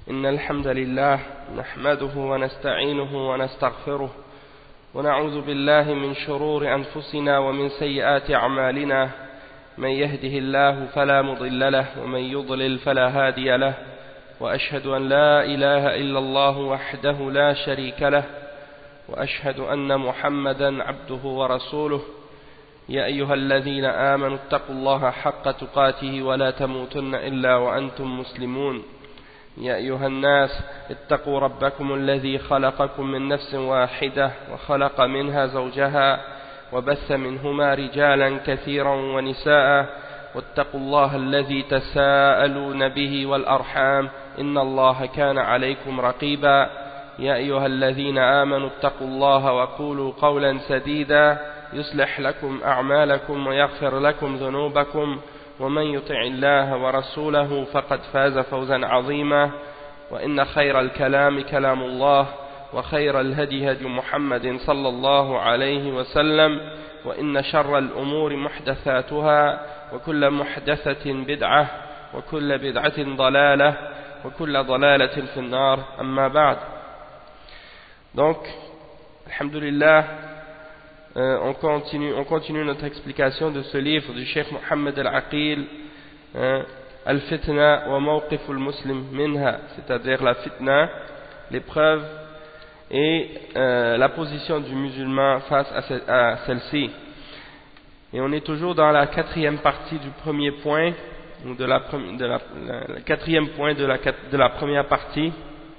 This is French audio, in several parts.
إن الحمد لله نحمده ونستعينه ونستغفره ونعوذ بالله من شرور أنفسنا ومن سيئات أعمالنا من يهده الله فلا مضل له ومن يضلل فلا هادي له وأشهد أن لا إله إلا الله وحده لا شريك له وأشهد أن محمدا عبده ورسوله يا أيها الذين آمنوا اتقوا الله حق تقاته ولا تموتن إلا وأنتم مسلمون يا أيها الناس اتقوا ربكم الذي خلقكم من نفس واحدة وخلق منها زوجها وبث منهما رجالا كثيرا ونساء واتقوا الله الذي تساءلون به والأرحام إن الله كان عليكم رقيبا يا أيها الذين آمنوا اتقوا الله وقولوا قولا سديدا يصلح لكم أعمالكم ويغفر لكم ذنوبكم ومن يطع الله ورسوله فقد فاز فوزا عظيما وإن خير الكلام كلام الله وخير الهدي هدي محمد صلى الله عليه وسلم وإن شر الأمور محدثاتها وكل محدثة بدعة وكل بدعة ضلالة وكل ضلالة في النار أما بعد. Donc, alhamdulillah, on continue notre explication de ce livre du Cheikh Mohammed Al-Aqil, Al-Fitna wa Mawqif al-Muslim Minha, c'est-à-dire la fitna, l'épreuve et la position du musulman face à celle-ci. Et on est toujours dans la quatrième partie du premier point, ou de la quatrième point de la première partie,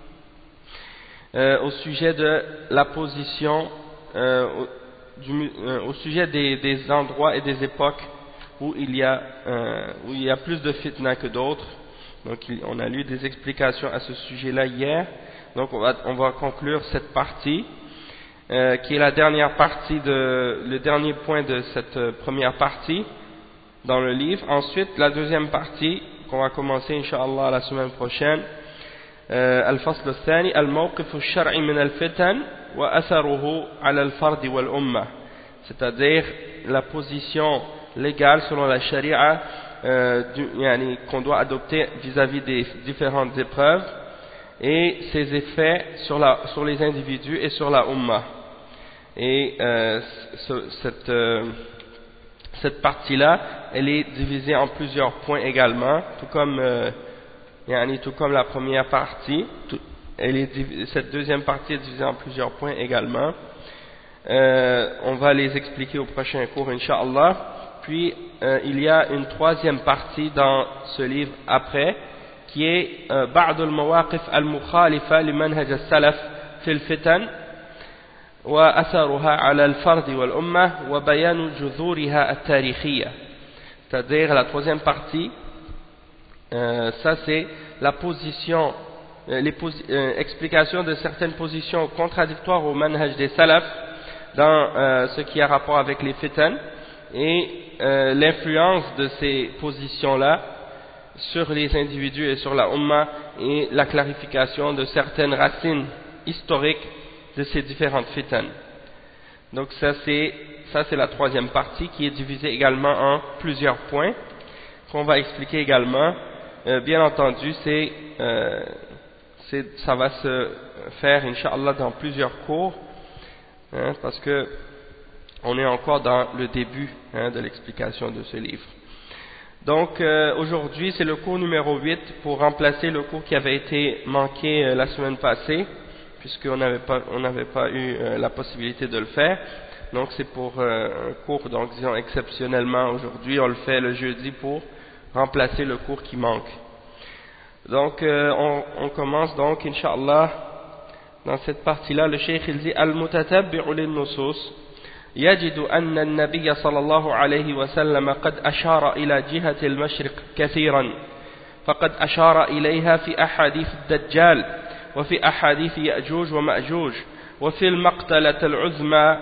au sujet de la position, au sujet des endroits et des époques où il y a plus de fitna que d'autres. Donc on a lu des explications à ce sujet-là hier. Donc on va conclure cette partie, qui est la dernière partie le dernier point de cette première partie dans le livre. Ensuite, la deuxième partie qu'on va commencer Inch'Allah la semaine prochaine. الفصل الثاني الموقف الشرعي من الفتن وأثره على الفرد والأمة, c'est-à-dire la position légale selon la charia qu'on doit adopter vis-à-vis des différentes épreuves et ses effets sur les individus et sur la Ummah. Et cette partie-là, elle est divisée en plusieurs points également, tout comme la première partie. Cette deuxième partie est divisée en plusieurs points également. On va les expliquer au prochain cours, Inch'Allah. Puis il y a une troisième partie dans ce livre après, qui est بعض المواقف المخالفة لمنهج السلف في الفتن وأثرها على الفرد والأمة وبيان جذورها التاريخية. C'est-à-dire la troisième partie, ça c'est la position, explication de certaines positions contradictoires au manhaj des salaf dans ce qui a rapport avec les fitan et l'influence de ces positions-là sur les individus et sur la Ummah et la clarification de certaines racines historiques de ces différentes fitan. Donc ça c'est la troisième partie qui est divisée également en plusieurs points qu'on va expliquer également. Bien entendu, ça va se faire, Inch'Allah, dans plusieurs cours, parce que on est encore dans le début de l'explication de ce livre. Donc, aujourd'hui, c'est le cours numéro 8 pour remplacer le cours qui avait été manqué la semaine passée, puisqu'on n'avait pas eu la possibilité de le faire. Donc, c'est pour un cours, donc disons exceptionnellement aujourd'hui, on le fait le jeudi pour remplacer le cours qui manque. Donc on commence donc Inch'Allah dans cette partie-là. Le Cheikh il dit Al-Mutatabbi'u lin-nusus yajidu anna an-nabiy sallallahu alayhi wa sallam qad ashara ila jihati al-mashriq kathiran faqad ashara ilayha fi ahadith ad-dajjal wa fi ahadith ya'juj wa ma'juj wa fi al-maqtalah al-'uzma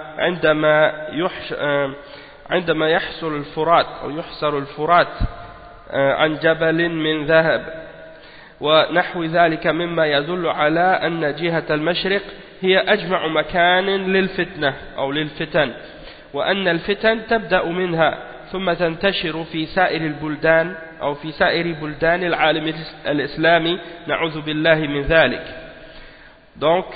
عندما يحصل الفرات أو يحصر الفرات عن جبل من ذهب ونحو ذلك مما يدل على أن جهة المشرق هي أجمع مكان للفتنة أو للفتن وأن الفتن تبدأ منها ثم تنتشر في سائر البلدان أو في سائر بلدان العالم الإسلامي نعوذ بالله من ذلك. Donc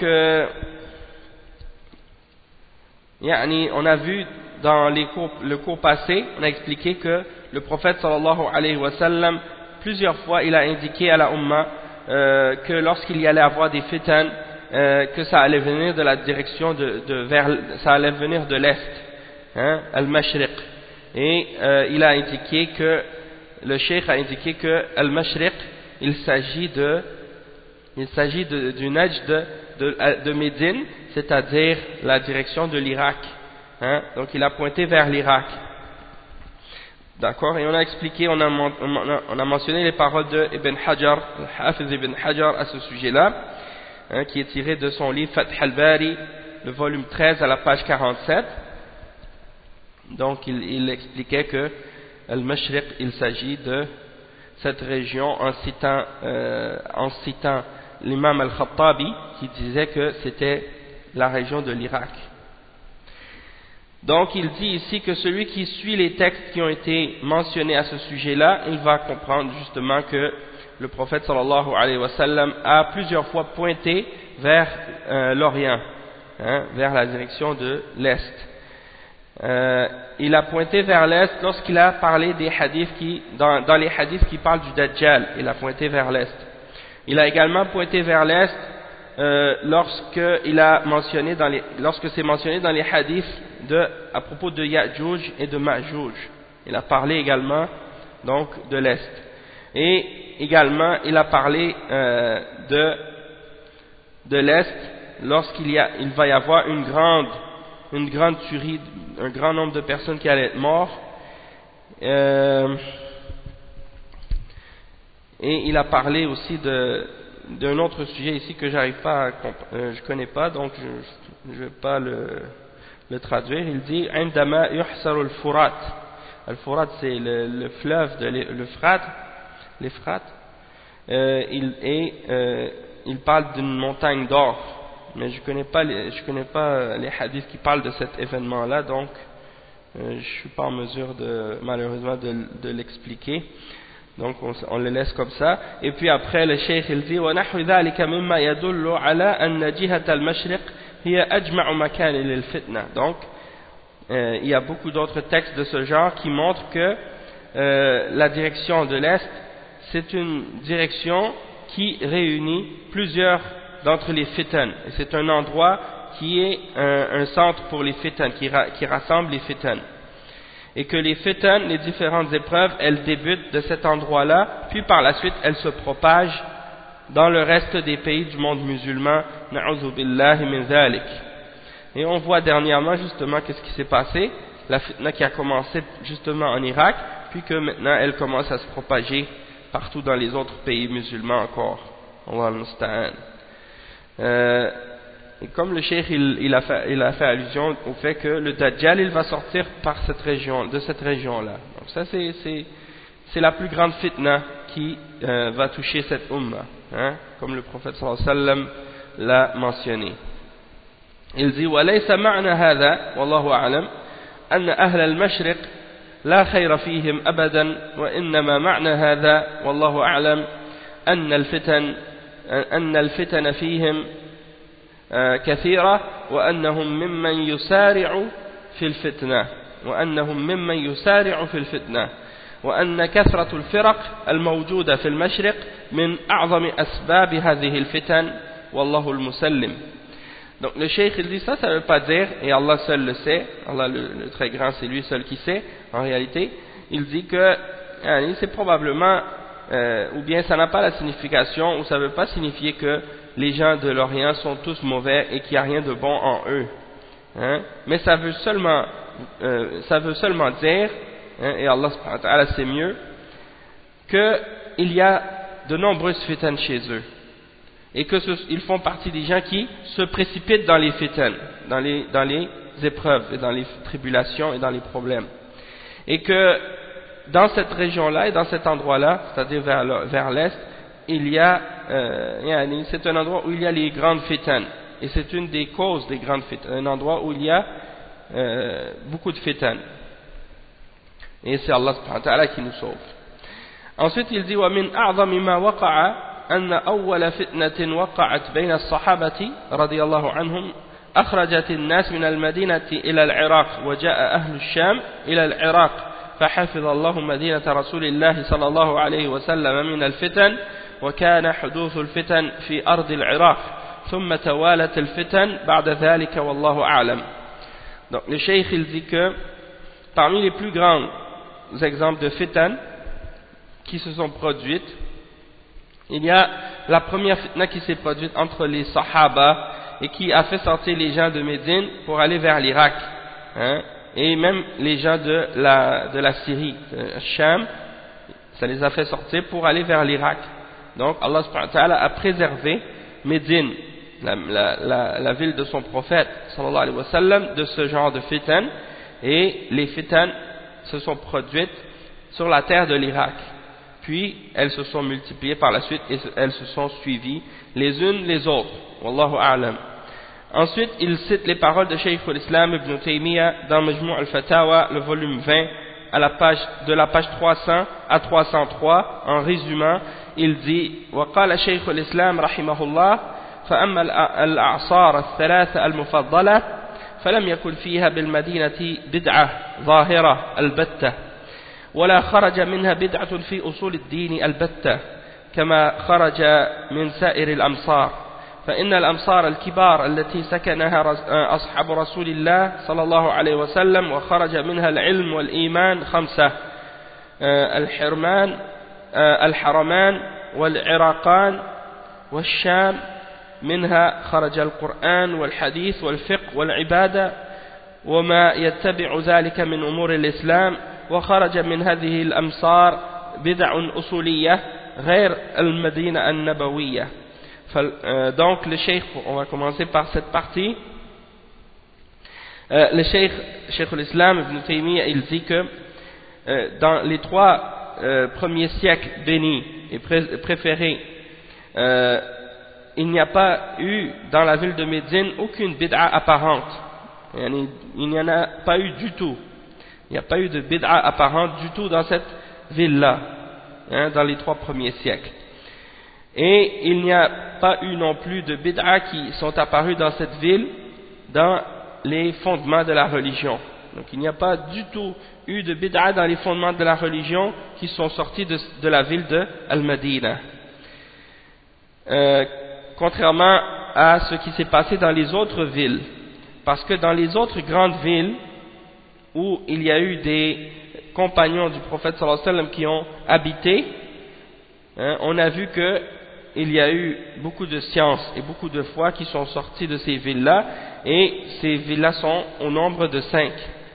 on a vu dans le cours passé, on a expliqué que le prophète sallallahu alayhi wa sallam, plusieurs fois il a indiqué à la Ummah que lorsqu'il y allait avoir des fitan, que ça allait venir de la direction ça allait venir de l'Est, al-Mashriq. Et il a indiqué que, le cheikh a indiqué que al-Mashriq, il s'agit du Najd de Médine, c'est-à-dire la direction de l'Irak. Donc il a pointé vers l'Irak. D'accord. Et on a expliqué, on a mentionné les paroles de Ibn Hajar, Hafiz Ibn Hajar à ce sujet-là, qui est tiré de son livre Fath al-Bari, le volume 13 à la page 47. Donc il expliquait que Al-Mashriq, il s'agit de cette région en citant l'imam Al-Khattabi qui disait que c'était la région de l'Irak. Donc il dit ici que celui qui suit les textes qui ont été mentionnés à ce sujet-là, il va comprendre justement que le prophète sallallahu alayhi wa sallam a plusieurs fois pointé vers l'Orient, vers la direction de l'Est. Il a pointé vers l'Est lorsqu'il a parlé des hadiths dans les hadiths qui parlent du Dajjal, il a pointé vers l'Est. Il a également pointé vers l'Est lorsque c'est mentionné dans les hadiths à propos de Ya'juj et de Ma'juj. Il a parlé également donc de l'Est. Et également il a parlé de l'Est lorsqu'il va y avoir une grande tuerie, un grand nombre de personnes qui allaient être mortes. Et il a parlé aussi d'un autre sujet ici que je connais pas, donc je vais pas le traduire. Il dit عندما يحصر الفرات. Al-Furat, c'est le fleuve l'Euphrate. Il parle d'une montagne d'or, mais je connais pas les hadiths qui parlent de cet événement-là, donc je suis pas en mesure malheureusement de l'expliquer. Donc on le laisse comme ça. Et puis après le cheikh il dit وَنَحْوِ ذَلِكَ مِمَّا يَدُلُّ عَلَى أَنَّ جِهَةَ الْمَشْرِقِ هي أجمع مكان للفتنة. Donc il y a beaucoup d'autres textes de ce genre qui montrent que la direction de l'Est, c'est une direction qui réunit plusieurs d'entre les fitan. Et c'est un endroit qui est un centre pour les fitan, qui rassemble les fitan. Et que les fitan, les différentes épreuves, elles débutent de cet endroit-là, puis par la suite elles se propagent dans le reste des pays du monde musulman. Na'udhu billahi min dhalik. Et on voit dernièrement justement qu'est-ce qui s'est passé, la fitna qui a commencé justement en Irak, puis que maintenant elle commence à se propager partout dans les autres pays musulmans encore. Allah al-Musta'an. Et comme le cheikh il a fait allusion au fait que le Dajjal il va sortir de cette région-là. Donc ça c'est la plus grande fitna qui va toucher cette umma, comme le prophète sallallahu alayhi wa sallam l'a mentionné. Il dit وَلَيْسَ مَعْنَ هَذَا وَاللَّهُ أَعْلَمْ أَنَّ أَهْلَ الْمَشْرِقِ لَا خَيْرَ فِيهِمْ أَبَدًا وَإِنَّمَا مَعْنَ هَذَا وَاللَّهُ أَعْلَمْ أَنَّ الْفِتَنَ فِيهِمْ كثيرة وأنهم ممن يسارع في الفتنة وأن كثرة الفرق الموجودة في المشرق من أعظم أسباب هذه الفتن والله المسلم. Donc le cheikh il dit ça ne veut pas dire, et Allah seul le sait, Allah le très grand c'est lui seul qui sait, en réalité il dit que c'est probablement ou bien ça n'a pas la signification, ou ça ne veut pas signifier que les gens de l'Orient sont tous mauvais et qu'il n'y a rien de bon en eux, mais ça veut seulement dire, et Allah subhanahu wa ta'ala sait mieux, qu'il y a de nombreuses fitan chez eux et qu'ils font partie des gens qui se précipitent dans les fitan, dans les épreuves et dans les tribulations et dans les problèmes, et que dans cette région-là et dans cet endroit-là, c'est-à-dire vers l'est, il y a c'est un endroit où il y a les grandes fitan, et c'est une des causes des grandes fitan, un endroit où il y a beaucoup de fitan. Et c'est Allah subhanahu wa ta'ala qui nous sauve. Ensuite il dit وَمِنْ أَعْظَمِ مَا وَقَعَ أَنَّ أَوَّلَ فِتْنَةٍ وَقَعَتْ بَيْنَ الصَّحَابَةِ رضي الله عنهم أخرجت الناس من المدينة إلى العراق وجاء أهل الشام إلى العراق فحفظ الله مدينة رسول الله صلى الله عليه وسلم من الفتن وكان حدوث الفتن في أرض العراق ثم توالت الفتن بعد ذلك والله أعلم. Donc le cheikh il dit que parmi les plus grands exemples de fitan qui se sont produites, il y a la première fitna qui s'est produite entre les Sahaba et qui a fait sortir les gens de Médine pour aller vers l'Irak, et même les gens de la Syrie, Sham, ça les a fait sortir pour aller vers l'Irak. Donc Allah subhanahu wa ta'ala a préservé Médine, la ville de son prophète sallallahu alayhi wa sallam, de ce genre de fitan, et les fitan se sont produites sur la terre de l'Irak. Puis elles se sont multipliées par la suite et elles se sont suivies les unes les autres. Wallahu a'lam. Ensuite, il cite les paroles de Cheikh al-Islam ibn Taymiyyah dans Majmou' al-Fatawa, le volume 20, de la page 300 à 303. En résumant, il dit وقال شيخ الإسلام رحمه الله فأما الأعصار الثلاثة المفضلة فلم يكن فيها بالمدينة بدعة ظاهرة البتة ولا خرج منها بدعة في أصول الدين البتة كما خرج من سائر الأمصار فإن الأمصار الكبار التي سكنها أصحاب رسول الله صلى الله عليه وسلم وخرج منها العلم والإيمان 5 الحرمان والعراقان والشام منها خرج القرآن والحديث والفقه والعبادة وما يتبع ذلك من أمور الإسلام وخرج من هذه الأمصار بدع أصولية غير المدينة النبوية. Donc le cheikh, on va commencer par cette partie. Le cheikh al-Islam ibn Taymiyyah, il dit que dans les 3 premiers siècles bénis et préférés, il n'y a pas eu dans la ville de Médine aucune bid'a apparente. Il n'y en a pas eu du tout. Il n'y a pas eu de bid'a apparente du tout dans cette ville-là, dans les 3 premiers siècles. Et il n'y a pas eu non plus de bid'a qui sont apparus dans cette ville dans les fondements de la religion. Donc il n'y a pas du tout eu de bid'a dans les fondements de la religion qui sont sortis de la ville de Al-Madina. Contrairement à ce qui s'est passé dans les autres villes. Parce que dans les autres grandes villes où il y a eu des compagnons du prophète sallallahu alayhi wa sallam qui ont habité, on a vu que il y a eu beaucoup de sciences et beaucoup de foi qui sont sorties de ces villes-là, et ces villes-là sont au nombre de 5.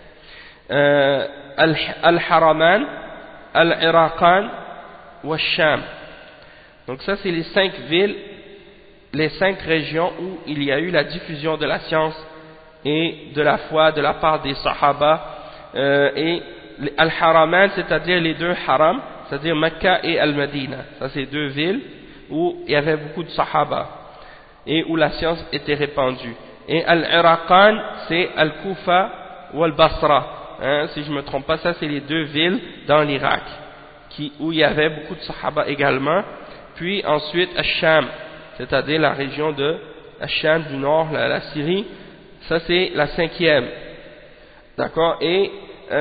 Al-Haraman, Al-Iraqan, Wal-Sham. Donc ça c'est les 5 villes, les 5 régions où il y a eu la diffusion de la science et de la foi de la part des Sahaba, et Al-Haraman, c'est-à-dire les 2 haram, c'est-à-dire Mecca et Al-Madina. Ça c'est 2 villes où il y avait beaucoup de Sahaba et où la science était répandue. Et Al-Iraqan, c'est Al-Kufa ou Al-Basra. Si je ne me trompe pas, ça c'est les 2 villes dans l'Irak où il y avait beaucoup de Sahaba également. Puis ensuite Al-Sham, c'est-à-dire la région de Al-Sham du nord, la Syrie. Ça c'est la 5e. D'accord. Et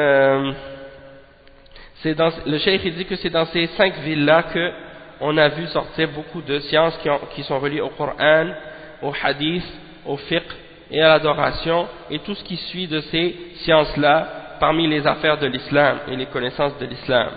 le cheikh il dit que c'est dans ces 5 villes-là que on a vu sortir beaucoup de sciences qui sont reliées au Coran, au Hadith, au fiqh et à l'adoration, et tout ce qui suit de ces sciences-là parmi les affaires de l'islam et les connaissances de l'islam.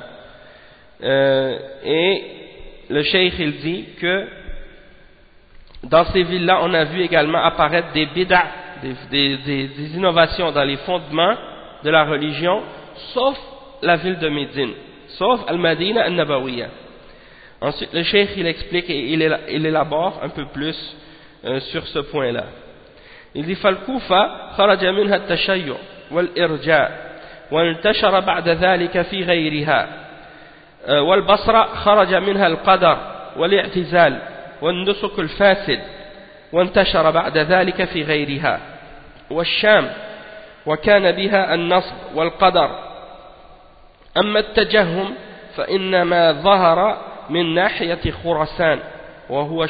Et le cheikh il dit que dans ces villes-là on a vu également apparaître des bid'a, des innovations dans les fondements de la religion, sauf la ville de Médine, sauf Al-Madina al-Nabawiyya. Ensuite le cheikh il explique et il élabore un peu plus sur ce point-là. Il dit فالكوفة خرج منها التشيع والإرجاء وانتشر بعد ذلك في غيرها والبصرة خرج منها القدر والاعتزال والنسك الفاسد وانتشر بعد ذلك في غيرها والشام وكان بها النصب والقدر أما التجهم فإنما ظهر من ناحية خراسان وهو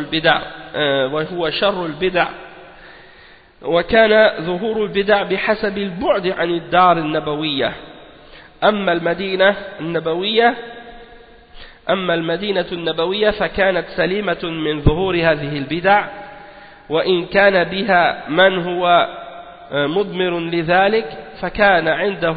شر البدع وكان ظهور البدع بحسب البعد عن الدار النبوية. أما المدينة النبوية فكانت سليمة من ظهور هذه البدع، وإن كان بها من هو مضمر لذلك فكان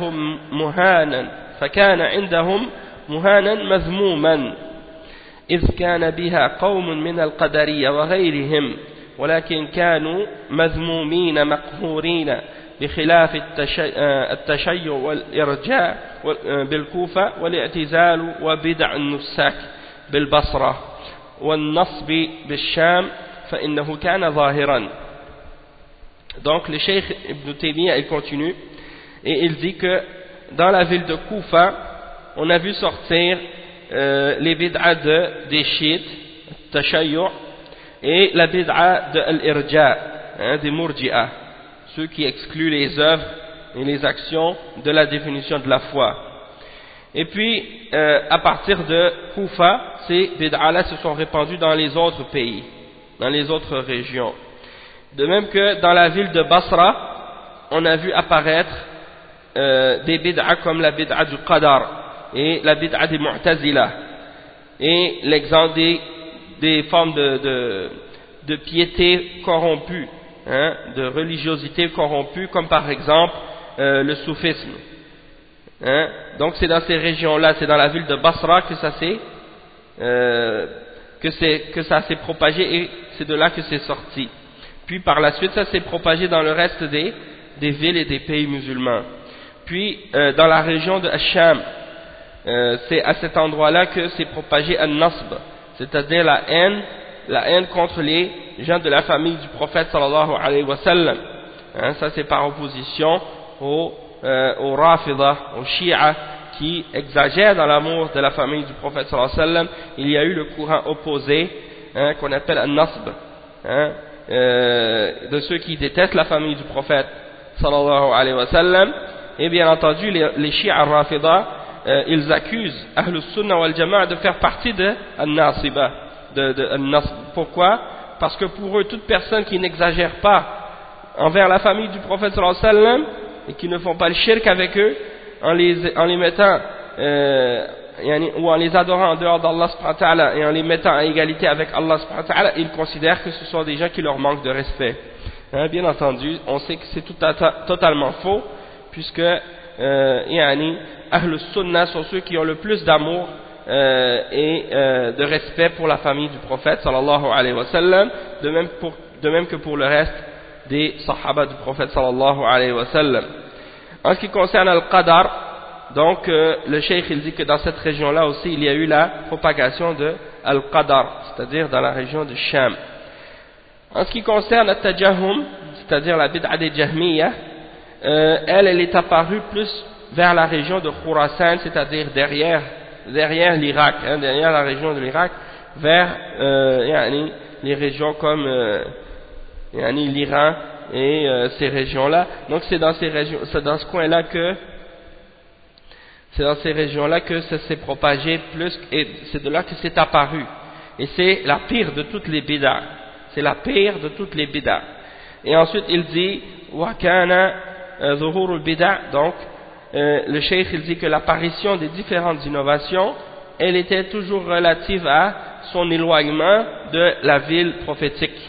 عندهم مهانا مذموما، إذ كان بها قوم من القدرية وغيرهم، ولكن كانوا مذمومين مقهورين، بخلاف التشيع والإرجاء بالكوفة، والاعتزال وبدع النساك بالبصرة، والنصب بالشام فإنه كان ظاهرا. Donc le Cheikh Ibn Taymiyyah il continue et il dit que dans la ville de Koufa on a vu sortir les bid'a des chiites, tashayyu', et la bid'a de l'irja, des murji'a, ceux qui excluent les œuvres et les actions de la définition de la foi. Et puis à partir de Koufa, ces bid'a-là se sont répandus dans les autres pays, dans les autres régions. De même que dans la ville de Basra, on a vu apparaître des bid'a comme la bid'a du Qadar et la bid'a des Mu'tazila, et l'exemple des formes de piété corrompue, de religiosité corrompue, comme par exemple le soufisme. Donc c'est dans ces régions-là, c'est dans la ville de Basra que ça s'est propagé, et c'est de là que c'est sorti. Puis par la suite ça s'est propagé dans le reste des villes et des pays musulmans. Puis dans la région de Asham, c'est à cet endroit-là que s'est propagé al-nasb, c'est-à-dire la haine contre les gens de la famille du prophète sallallahu alayhi wa sallam. Ça c'est par opposition aux Rafida, aux Shia, qui exagèrent dans l'amour de la famille du prophète sallallahu alayhi wa sallam. Il y a eu le courant opposé, qu'on appelle al-nasb, de ceux qui détestent la famille du prophète sallallahu alayhi wa sallam. Et bien entendu les Shia Rafida, ils accusent Ahlus Sunnah wal Jama'a de faire partie de An-Nasiba, An-Nasb. Pourquoi? Parce que pour eux, toute personne qui n'exagère pas envers la famille du prophète sallallahu alayhi wa sallam et qui ne font pas le shirk avec eux, en les mettant ou en les adorant en dehors d'Allah subhanahu wa ta'ala et en les mettant à égalité avec Allah subhanahu wa ta'ala, ils considèrent que ce sont des gens qui leur manquent de respect. Bien entendu, on sait que c'est totalement faux, puisque Ahlus Sunnah sont ceux qui ont le plus d'amour et de respect pour la famille du prophète sallallahu alayhi wa sallam, de même que pour le reste des sahaba du prophète sallallahu alayhi wa sallam. En ce qui concerne Al-Qadar, donc le cheikh il dit que dans cette région-là aussi il y a eu la propagation de Al-Qadar, c'est-à-dire dans la région de Sham. En ce qui concerne Al-Tajahum, c'est-à-dire la bid'a des Jahmiyyah, elle est apparue plus vers la région de Khurasan, c'est-à-dire derrière l'Irak, derrière la région de l'Irak, vers les régions comme l'Iran et ces régions-là. Donc c'est dans ce coin-là que ça s'est propagé plus, et c'est de là que c'est apparu. Et c'est la pire de toutes les bid'a. C'est la pire de toutes les bid'a. Et ensuite il dit wa kana zuhur al-bid'a, donc le cheikh il dit que l'apparition des différentes innovations, elle était toujours relative à son éloignement de la ville prophétique,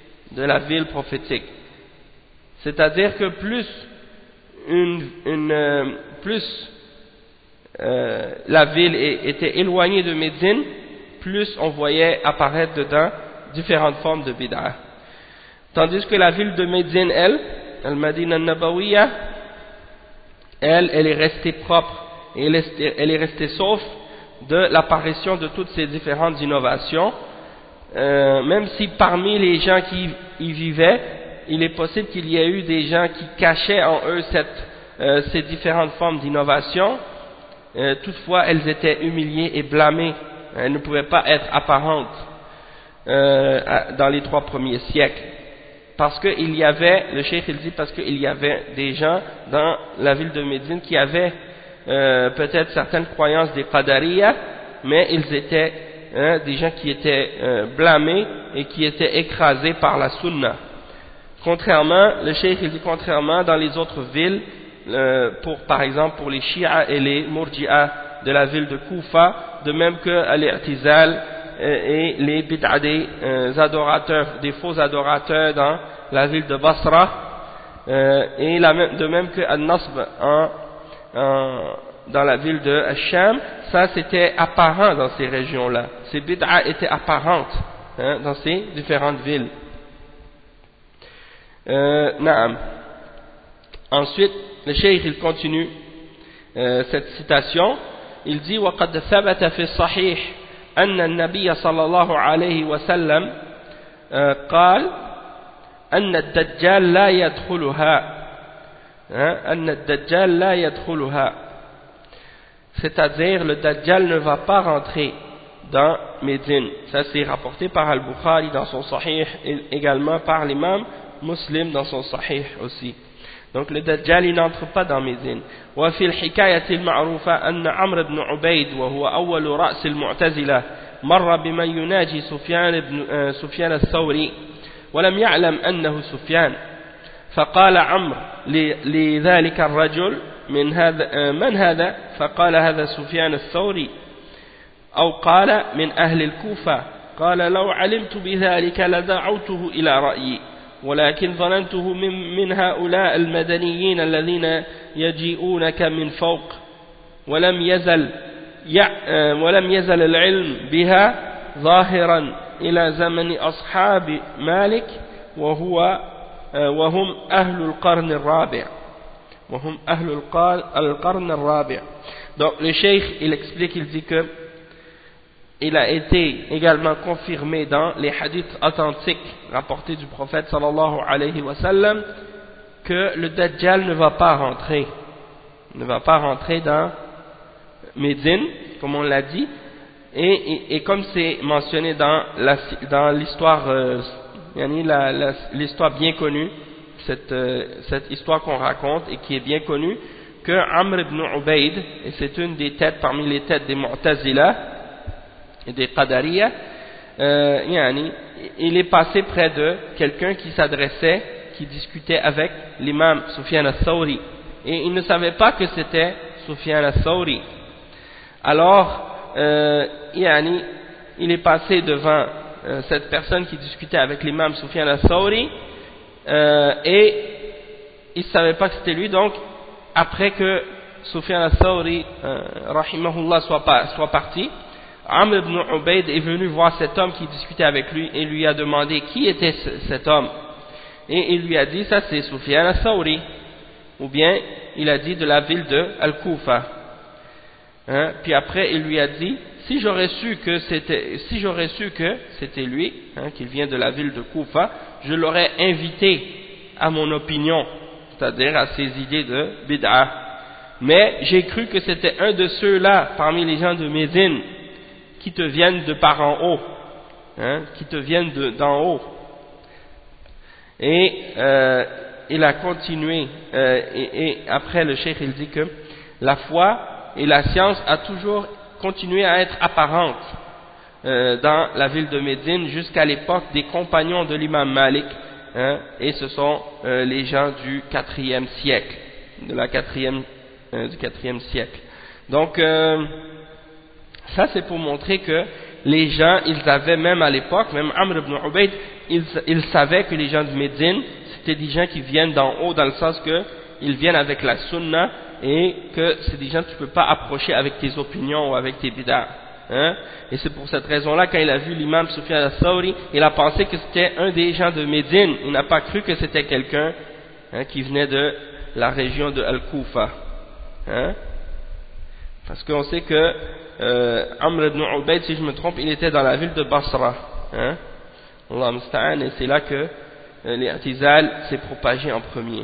c'est-à-dire que plus la ville était éloignée de Médine, plus on voyait apparaître dedans différentes formes de bid'a. Tandis que la ville de Médine, Al-Madina al-Nabawiyya, elle est restée propre, et elle est restée sauf de l'apparition de toutes ces différentes innovations, même si parmi les gens qui y vivaient, il est possible qu'il y ait eu des gens qui cachaient en eux ces différentes formes d'innovation. Toutefois elles étaient humiliées et blâmées, elles ne pouvaient pas être apparentes dans les 3 premiers siècles, parce qu'il y avait, le cheikh il dit, parce qu'il y avait des gens dans la ville de Médine qui avaient peut-être certaines croyances des Qadariyya, mais ils étaient des gens qui étaient blâmés et qui étaient écrasés par la Sunna. Contrairement, le cheikh il dit contrairement dans les autres villes, par exemple pour les Shia et les Murji'a de la ville de Koufa, de même que al-i'tizal et les bid'a des adorateurs, des faux adorateurs dans la ville de Basra, et de même que al-Nasb dans la ville de Sham, ça c'était apparent dans ces régions-là. Ces bid'a étaient apparentes dans ces différentes villes. Naam. Ensuite, le cheikh il continue cette citation. Il dit وقد ثبت في الصحيح أن النبي صلى الله عليه وسلم قال أن الدجال لا يدخلها أن الدجال لا يدخلها, c'est-à-dire le Dajjal ne va pas rentrer dans Médine. Ça c'est rapporté par Al-Bukhari dans son Sahih et également par l'imam Muslim dans son Sahih aussi. Donc le Dajjal il n'entre pas dans Médine. وفي الحكاية المعروفة أن عمرو بن عبيد وهو أول رأس المعتزلة مر بمن يناجي سفيان الثوري ولم يعلم أنه سفيان, فقال عمرو لذلك الرجل من هذا؟ فقال هذا سفيان الثوري, أو قال من أهل الكوفة. قال لو علمت بذلك لدعوته إلى رأيي, ولكن ظننته من هؤلاء المدنيين الذين يجيئونك من فوق, ولم يزل العلم بها ظاهرا إلى زمن أصحاب مالك وهم أهل القرن الرابع. Donc le cheikh il explique, il dit que il a été également confirmé dans les hadiths authentiques rapportés du prophète sallallahu alayhi wa sallam que le Dajjal ne va pas rentrer dans Médine, comme on l'a dit, et comme c'est mentionné dans l'histoire, l'histoire bien connue, cette histoire qu'on raconte et qui est bien connue, que Amr ibn Ubayd, et c'est une des têtes parmi les têtes des Mu'tazila et des Qadariyya, il est passé près de quelqu'un qui discutait avec l'imam Sufyan al-Thawri, et il ne savait pas que c'était Sufyan al-Thawri. Alors il est passé devant cette personne qui discutait avec l'imam Sufyan al-Thawri, et il ne savait pas que c'était lui. Donc après que Sufyan al-Thawri rahimahullah soit parti, Amr ibn Ubayd est venu voir cet homme qui discutait avec lui et lui a demandé qui était cet homme, et il lui a dit ça c'est Sufyan al-Thawri, ou bien il a dit de la ville de Al-Koufa. Puis après il lui a dit si j'aurais su que c'était lui, qu'il vient de la ville de Koufa, je l'aurais invité à mon opinion, c'est-à-dire à ses idées de bid'a, mais j'ai cru que c'était un de ceux-là parmi les gens de Médine qui te viennent de par en haut, qui te viennent d'en haut. Et il a continué, et après le cheikh il dit que la foi et la science a toujours continué à être apparentes dans la ville de Médine jusqu'à l'époque des compagnons de l'imam Malik, et ce sont les gens du 4e siècle, du 4e siècle. Donc ça c'est pour montrer que les gens, ils avaient même à l'époque, même Amr ibn Ubayd, ils savaient que les gens de Médine, c'était des gens qui viennent d'en haut, dans le sens que ils viennent avec la sunna, et que c'est des gens que tu ne peux pas approcher avec tes opinions ou avec tes bid'ah. Et c'est pour cette raison-là, quand il a vu l'imam Sufyan al-Thawri, il a pensé que c'était un des gens de Médine, il n'a pas cru que c'était quelqu'un qui venait de la région de Al-Koufa. Parce qu'on sait que Amr ibn Ubayd, si je me trompe, il était dans la ville de Basra. Allah musta'an, et c'est là que l'I'tizal s'est propagé en premier.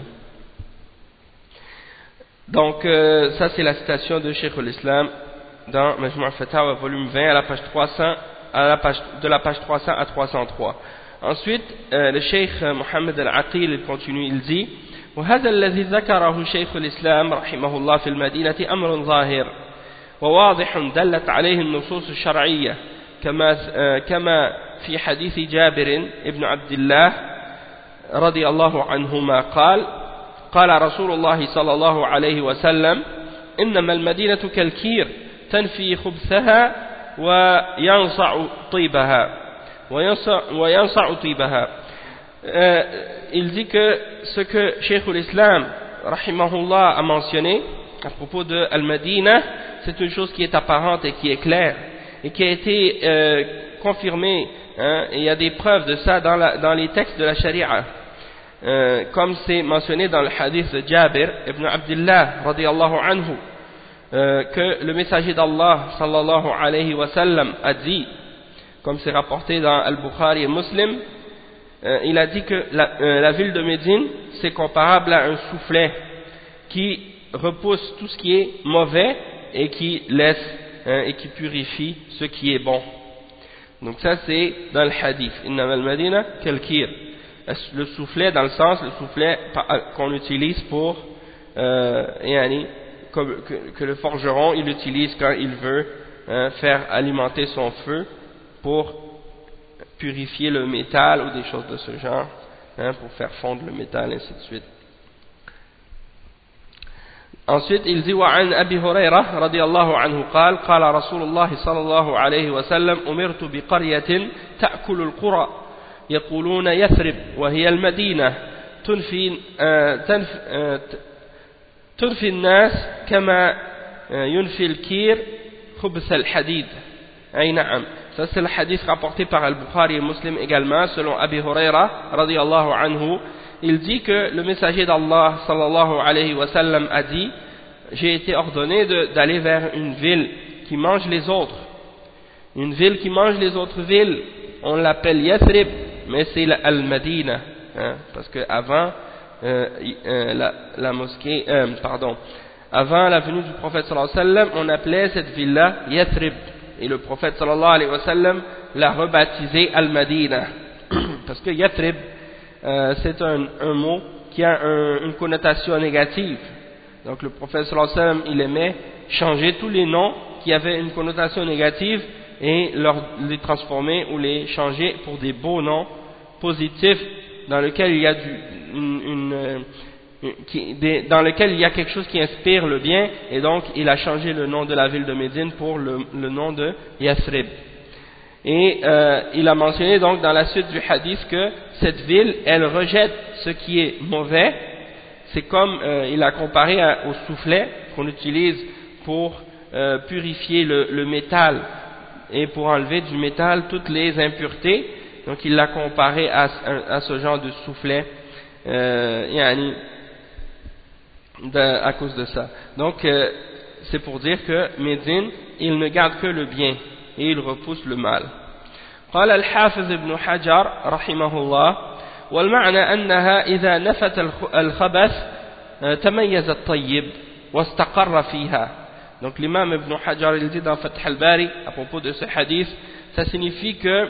Donc ça c'est la citation de Cheikh al-Islam dans Majmu' al-Fatawa volume 20 à la page 300, de la page 300 à 303. Ensuite, le Cheikh Mohammed Al-Aqil il continue, il dit وهذا الذي ذكره شيخ الإسلام رحمه الله في المدينة أمر ظاهر وواضح دلت عليه النصوص الشرعية كما في حديث جابر بن عبد الله رضي الله عنهما قال رسول الله صلى الله عليه وسلم إنما المدينة كالكير تنفي خبثها وينصع طيبها. Il dit que ce que Cheikh l'Islam rahimahullah a mentionné à propos de Al-Madina, c'est une chose qui est apparente et qui est claire et qui a été confirmée, hein, et il y a des preuves de ça dans les textes de la Sharia, comme c'est mentionné dans le hadith de Jabir ibn Abdullah radiyallahu anhu, que le messager d'Allah sallallahu alayhi wa sallam a dit, comme c'est rapporté dans Al-Bukhari et Muslim, il a dit que la ville de Médine c'est comparable à un soufflet qui repousse tout ce qui est mauvais et qui laisse, et qui purifie ce qui est bon. Donc ça c'est dans le hadith Innama al-Madina kal-kir, le soufflet dans le sens le soufflet qu'on utilise pour que le forgeron il utilise quand il veut faire alimenter son feu pour purifier le métal ou des choses de ce genre, hein, pour faire fondre le métal, ainsi de suite. Ensuite, il dit وعن أبي هريرة رضي الله عنه قال رسول الله صلى الله عليه وسلم أمرت بقرية تأكل القرى يقولون يثرب وهي المدينة تنفي الناس كما ينفي الكير خبث الحديد. أي نعم. Ça c'est le hadith rapporté par Al-Bukhari et Muslim également, selon Abi Huraira radiyallahu anhu. Il dit que le messager d'Allah sallallahu alayhi wa sallam a dit: j'ai été ordonné d'aller vers une ville qui mange les autres. Une ville qui mange les autres villes, on l'appelle Yathrib, mais c'est Al-Madina, hein, parce que avant la mosquée, avant la venue du prophète sallallahu alayhi wa sallam, on appelait cette ville-là Yathrib. Et le prophète sallallahu alayhi wa sallam l'a rebaptisé Al-Madina, parce que Yathrib c'est un mot qui a une connotation négative. Donc le prophète sallallahu alayhi wa sallam il aimait changer tous les noms qui avaient une connotation négative et les transformer ou les changer pour des beaux noms positifs dans lesquels il y a dans lequel il y a quelque chose qui inspire le bien, et donc il a changé le nom de la ville de Médine pour le nom de Yathrib. Et il a mentionné donc dans la suite du hadith que cette ville elle rejette ce qui est mauvais. C'est comme il a comparé au soufflet qu'on utilise pour purifier le métal et pour enlever du métal toutes les impuretés. Donc il l'a comparé à ce genre de soufflet, à cause de ça. Donc c'est pour dire que Médine il ne garde que le bien et il repousse le mal. قال الحافظ ابن حجر رحمه الله والمعنى أنها إذا نفت الخبث تميز الطيب واستقر فيها. Donc l'imam Ibn Hajar il dit dans Fath al-Bari à propos de ce hadith, ça signifie que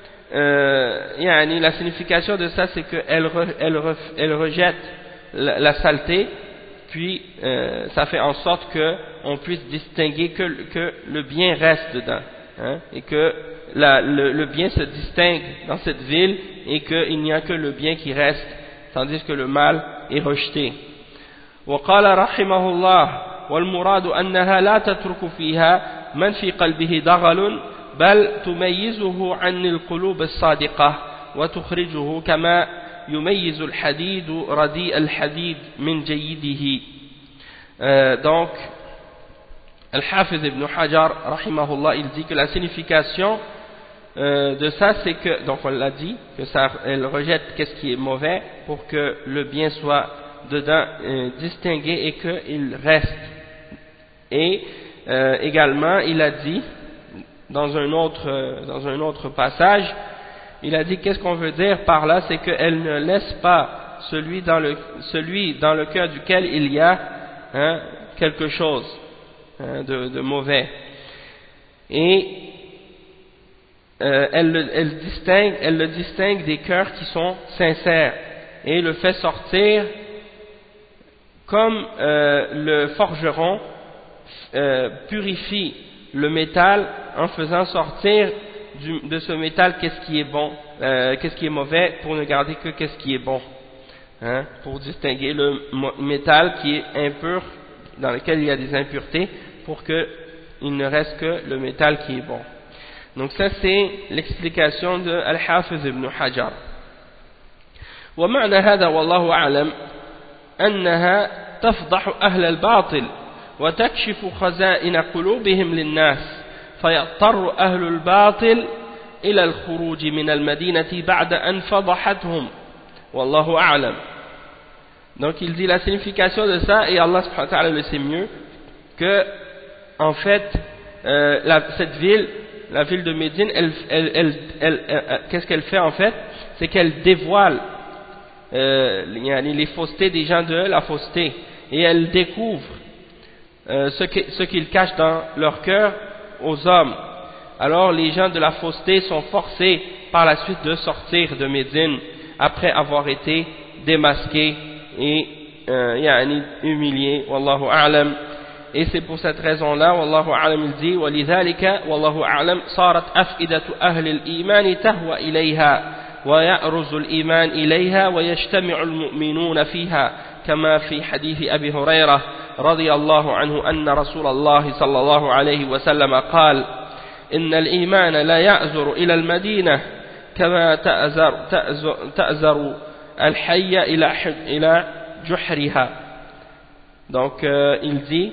la signification de ça c'est qu'elle rejette la saleté, puis ça fait en sorte qu'on puisse distinguer que le bien reste dedans, hein, et que le bien se distingue dans cette ville et qu'il n'y a que le bien qui reste, tandis que le mal est rejeté. وقال رحمه الله والمراد أنها لا تترك فيها من في قلبه ضغل بل تميزه عن القلوب الصادقة وتخرجه كما يميز الحديد رديء الحديد من جيده. Donc Al-Hafiz ibn Hajar rahimahullah il dit que la signification de ça c'est que, donc on l'a dit, que ça, elle rejette qu'est-ce qui est mauvais pour que le bien soit dedans distingué et qu'il reste. Et également il a dit dans un autre passage, il a dit qu'est-ce qu'on veut dire par là, c'est qu'elle ne laisse pas celui dans le cœur duquel il y a quelque chose de mauvais. Et elle le distingue des cœurs qui sont sincères et le fait sortir comme le forgeron purifie le métal en faisant sortir de ce métal qu'est-ce qui est bon, qu'est-ce qui est mauvais pour ne garder que qu'est-ce qui est bon, hein, pour distinguer le métal qui est impur, dans lequel il y a des impuretés, pour qu'il ne reste que le métal qui est bon. Donc ça c'est l'explication de Al-Hafiz ibn Hajar. ومعنى هذا والله أعلم أنها تفضح أهل الباطل وتكشف خزائن قلوبهم للناس فيضطر أهل الباطل إلى الخروج من المدينة بعد أن فضحتهم والله أعلم. Donc il dit la signification de ça, et Allah subhanahu wa ta'ala le sait mieux, que en fait cette ville, la ville de Médine, qu'est-ce qu'elle fait en fait? C'est qu'elle dévoile les faussetés des gens de la fausseté, et elle découvre ce qu'ils cachent dans leur cœur aux hommes. Alors les gens de la fausseté sont forcés par la suite de sortir de Médine après avoir été démasqués et humiliés. Wallahu a'lam. Et c'est pour cette raison-là, wallahu a'lam, il dit وَلِذَلِكَ وَاللَّهُ أَعْلَمْ صَارَتْ أَفْئِدَةُ أَهْلِ الْإِيمَانِ تَهْوَى إِلَيْهَا وَيَأْرُزُ الْإِيمَانِ إِلَيْهَا وَيَجْتَمِعُ الْمُؤْمِنُونَ فِيهَا كما في حديث أبي هريرة رضي الله عنه أن رسول الله صلى الله عليه وسلم قال إن الإيمان لا يأزر إلى المدينة كما تأزر الحية إلى جحرها. Donc il dit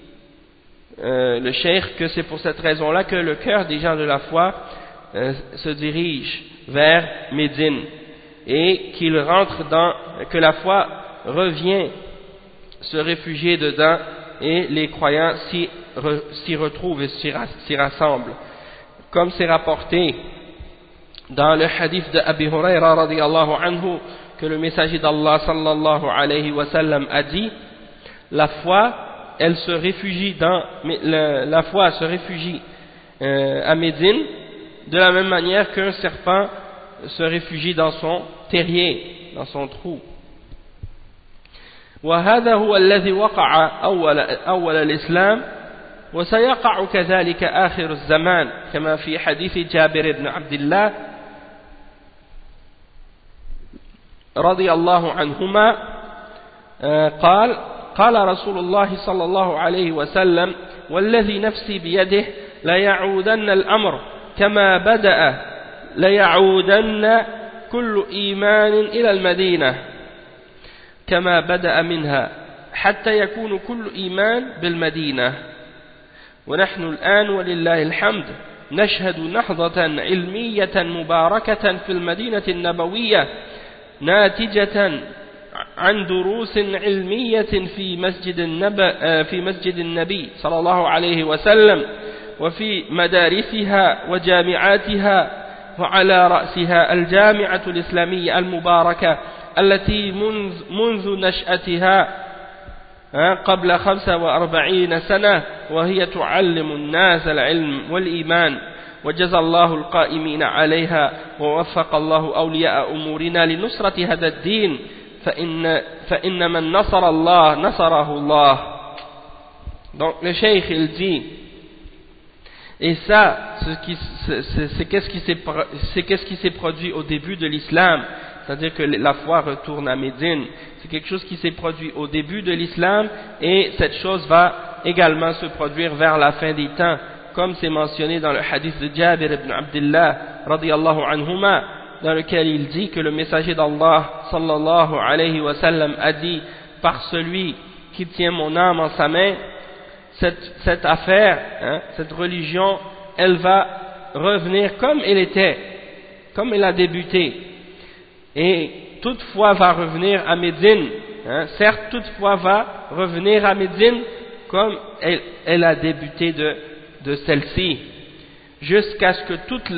le cheikh que c'est pour cette raison-là que le cœur des gens de la foi se dirige vers Médine et qu'il rentre dans, que la foi revient se réfugier dedans et les croyants s'y retrouvent et s'y rassemblent, comme c'est rapporté dans le hadith de Abi Hurayra radiyallahu anhu que le messager d'Allah sallallahu alayhi wa sallam a dit: la foi elle se réfugie la foi se réfugie à Médine de la même manière qu'un serpent se réfugie dans son terrier, dans son trou. وهذا هو الذي وقع أول الإسلام وسيقع كذلك آخر الزمان كما في حديث جابر بن عبد الله رضي الله عنهما قال رسول الله صلى الله عليه وسلم والذي نفسي بيده ليعودن الأمر كما بدأ ليعودن كل إيمان إلى المدينة كما بدأ منها حتى يكون كل إيمان بالمدينة. ونحن الآن ولله الحمد نشهد نهضة علمية مباركة في المدينة النبوية ناتجة عن دروس علمية في مسجد النبي صلى الله عليه وسلم وفي مدارسها وجامعاتها وعلى رأسها الجامعة الإسلامية المباركة التي منذ نشأتها قبل 45 سنة وهي تعلم الناس العلم والإيمان وجزى الله القائمين عليها ووفق الله أولياء أمورنا لنصرة هذا الدين فإن من نصر الله نصره الله. Donc le cheikh il dit, et ça c'est qu'est-ce qui s'est produit au début de l'islam, c'est-à-dire que la foi retourne à Médine, c'est quelque chose qui s'est produit au début de l'islam et cette chose va également se produire vers la fin des temps, comme c'est mentionné dans le hadith de Jabir ibn Abdullah radiyallahu anhuma, dans lequel il dit que le messager d'Allah sallallahu alayhi wa sallam a dit: par celui qui tient mon âme en sa main, cette affaire, cette religion, elle va revenir comme elle était, comme elle a débuté, et toutefois va revenir à Médine, certes toutefois va revenir à Médine comme elle a débuté de celle-ci, jusqu'à ce que toute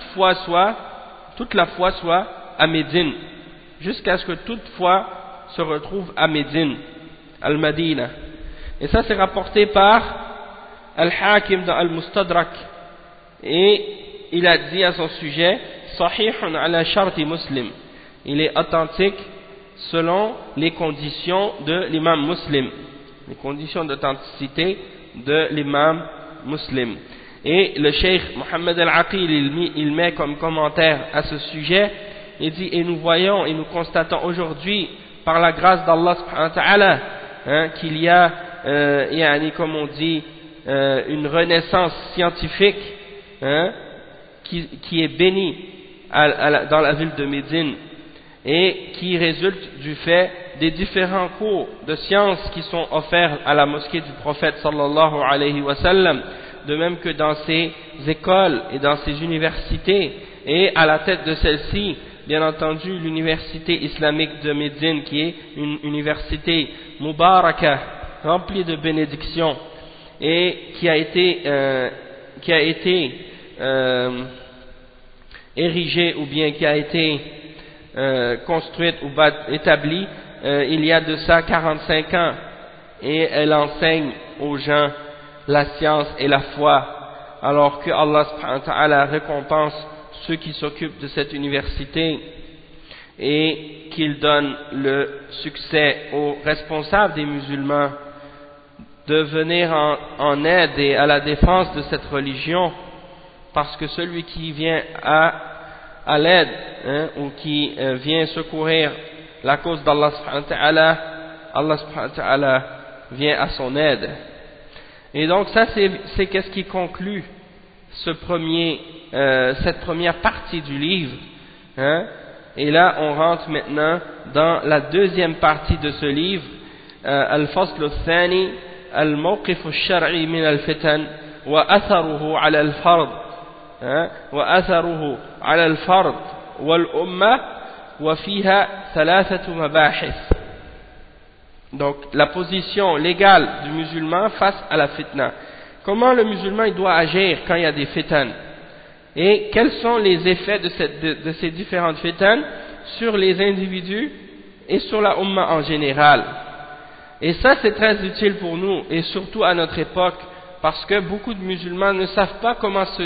la foi soit à Médine, jusqu'à ce que toute foi se retrouve à Médine, Al-Madina. Et ça c'est rapporté par Al-Hakim dans Al-Mustadrak, et il a dit à son sujet Sahihun ala sharti Muslim, il est authentique selon les conditions de l'imam Muslim, les conditions d'authenticité de l'imam Muslim. Et le cheikh Mohammed Al-Aqil, il met comme commentaire à ce sujet, il dit, et nous voyons et nous constatons aujourd'hui, par la grâce d'Allah subhanahu wa ta'ala, qu'il y a, comme on dit, une renaissance scientifique qui est bénie dans la ville de Médine, et qui résulte du fait des différents cours de sciences qui sont offerts à la mosquée du prophète sallallahu alayhi wa sallam, de même que dans ses écoles et dans ses universités, et à la tête de celle-ci, bien entendu, l'université islamique de Médine, qui est une université mubaraka, remplie de bénédictions, et qui a été érigée, ou bien qui a été construite ou établie il y a de ça 45 ans, et elle enseigne aux gens la science et la foi, alors que Allah subhanahu wa ta'ala récompense ceux qui s'occupent de cette université et qu'il donne le succès aux responsables des musulmans de venir en aide et à la défense de cette religion, parce que celui qui vient à l'aide ou qui vient secourir la cause d'Allah subhanahu wa ta'ala, Allah subhanahu wa ta'ala vient à son aide. Et donc ça c'est qu'est-ce qui conclut cette première partie du livre, et là on rentre maintenant dans la deuxième partie de ce livre, al-fasl al-thani al-mawqif al-shar'i min al-fitan wa atharuhu ala al-fard wa atharuhu ala al-fard wal-umma wa fiha thalathatu mabahith. Donc la position légale du musulman face à la fitna. Comment le musulman il doit agir quand il y a des fitan, et quels sont les effets de ces différentes fitan sur les individus et sur la umma en général. Et ça c'est très utile pour nous, et surtout à notre époque, parce que beaucoup de musulmans ne savent pas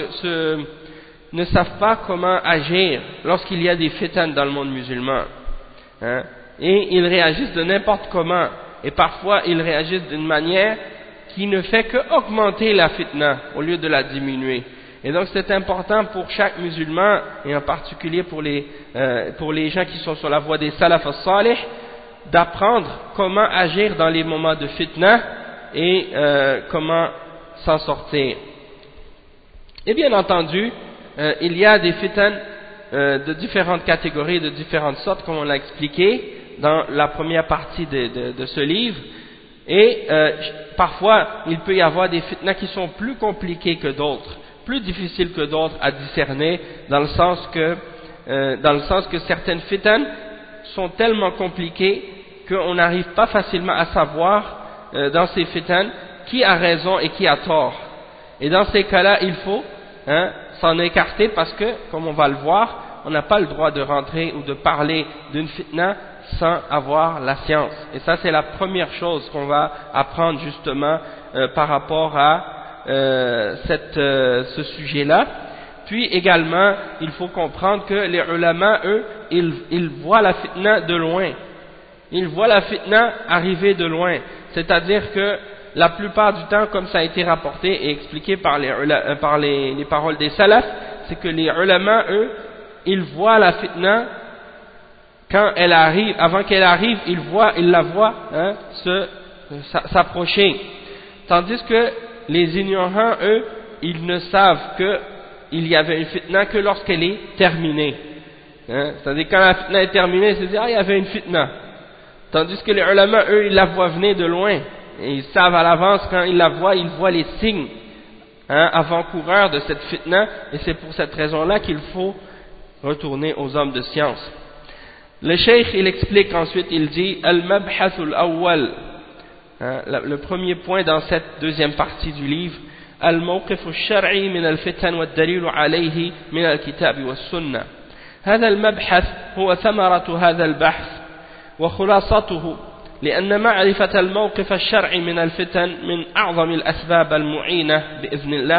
comment agir lorsqu'il y a des fitan dans le monde musulman, et ils réagissent de n'importe comment, et parfois ils réagissent d'une manière qui ne fait qu'augmenter la fitna au lieu de la diminuer. Et donc c'est important pour chaque musulman, et en particulier pour les gens qui sont sur la voie des salaf as-salih, d'apprendre comment agir dans les moments de fitna et comment s'en sortir. Et bien entendu, il y a des fitan de différentes catégories, de différentes sortes, comme on l'a expliqué dans la première partie de ce livre, et parfois il peut y avoir des fitnas qui sont plus compliquées que d'autres, plus difficiles que d'autres à discerner, dans le sens que certaines fitans sont tellement compliquées qu'on n'arrive pas facilement à savoir dans ces fitans qui a raison et qui a tort. Et dans ces cas-là, il faut s'en écarter, parce que, comme on va le voir, on n'a pas le droit de rentrer ou de parler d'une fitna sans avoir la science. Et ça c'est la première chose qu'on va apprendre justement par rapport à ce sujet-là. Puis également, il faut comprendre que les ulama, eux, ils voient la fitna de loin. Ils voient la fitna arriver de loin. C'est-à-dire que la plupart du temps, comme ça a été rapporté et expliqué par les paroles des salafs, c'est que les ulama, eux, ils voient la fitna quand elle arrive, avant qu'elle arrive, ils la voient s'approcher. Tandis que les ignorants, eux, ils ne savent qu'il y avait une fitna que lorsqu'elle est terminée. C'est-à-dire quand la fitna est terminée, ils se disent, il y avait une fitna. Tandis que les ulama, eux, ils la voient venir de loin. Et ils savent à l'avance, quand ils la voient, ils voient les signes avant-coureurs de cette fitna. Et c'est pour cette raison-là qu'il faut retourner aux hommes de science. Le cheikh, il explique ensuite, il dit Al-Mabhathul Awwal, le premier point dans cette deuxième partie du livre, Al-Mawqif al-Shar'i min al-Fitan wa al-Dalil alayhi min al-Kitab wa al-Sunnah. هذا المبحث هو ثمرة هذا البحث وخلاصته، لأن معرفة الموقف الشرعي من الفتن من أعظم الأسباب المعينة بإذن الله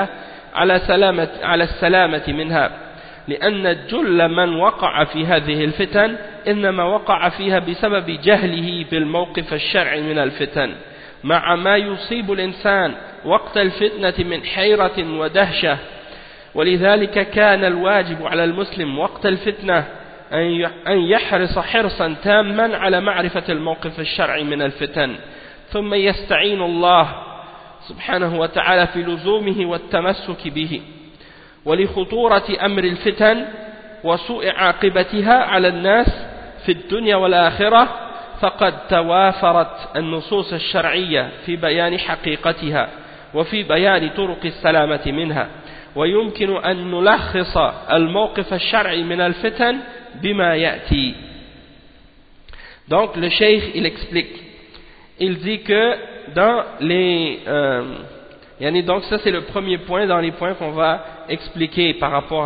على السلامة منها لأن جل من وقع في هذه الفتن إنما وقع فيها بسبب جهله بالموقف الشرعي من الفتن مع ما يصيب الإنسان وقت الفتنة من حيرة ودهشة ولذلك كان الواجب على المسلم وقت الفتنة أن يحرص حرصا تاما على معرفة الموقف الشرعي من الفتن ثم يستعين الله سبحانه وتعالى في لزومه والتمسك به ولخطورة أمر الفتن وسوء عاقبتها على الناس في الدنيا والآخرة فقد توافرت النصوص الشرعية في بيان حقيقتها وفي بيان طرق السلامة منها ويمكن أن نلخص الموقف الشرعي من الفتن بما يأتي. Donc le cheikh il explique, il dit que dans les donc ça c'est le premier point dans les points qu'on va expliquer par rapport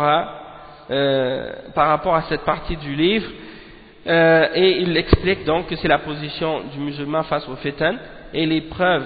à cette partie du livre, et il explique donc que c'est la position du musulman face au fitan et les preuves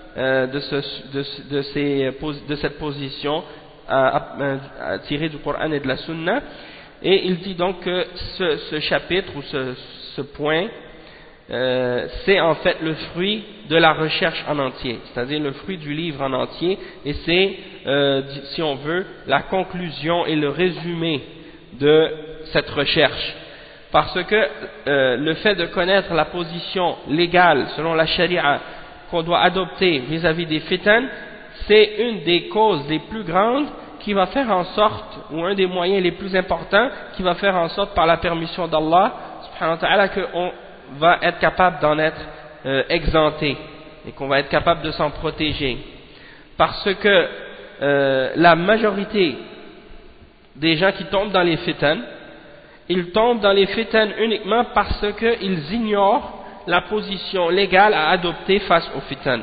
de cette position tirée du Coran et de la Sunna. Et il dit donc que ce chapitre ou ce point c'est en fait le fruit de la recherche en entier, c'est-à-dire le fruit du livre en entier, et c'est, si on veut, la conclusion et le résumé de cette recherche. Parce que le fait de connaître la position légale selon la charia qu'on doit adopter vis-à-vis des fitans, c'est une des causes les plus grandes qui va faire en sorte, ou un des moyens les plus importants, qui va faire en sorte par la permission d'Allah subhanahu wa ta'ala qu'on va être capable d'en être exempté et qu'on va être capable de s'en protéger, parce que la majorité des gens qui tombent dans les fitans, ils tombent dans les fitans uniquement parce qu'ils ignorent la position légale à adopter face aux fitans,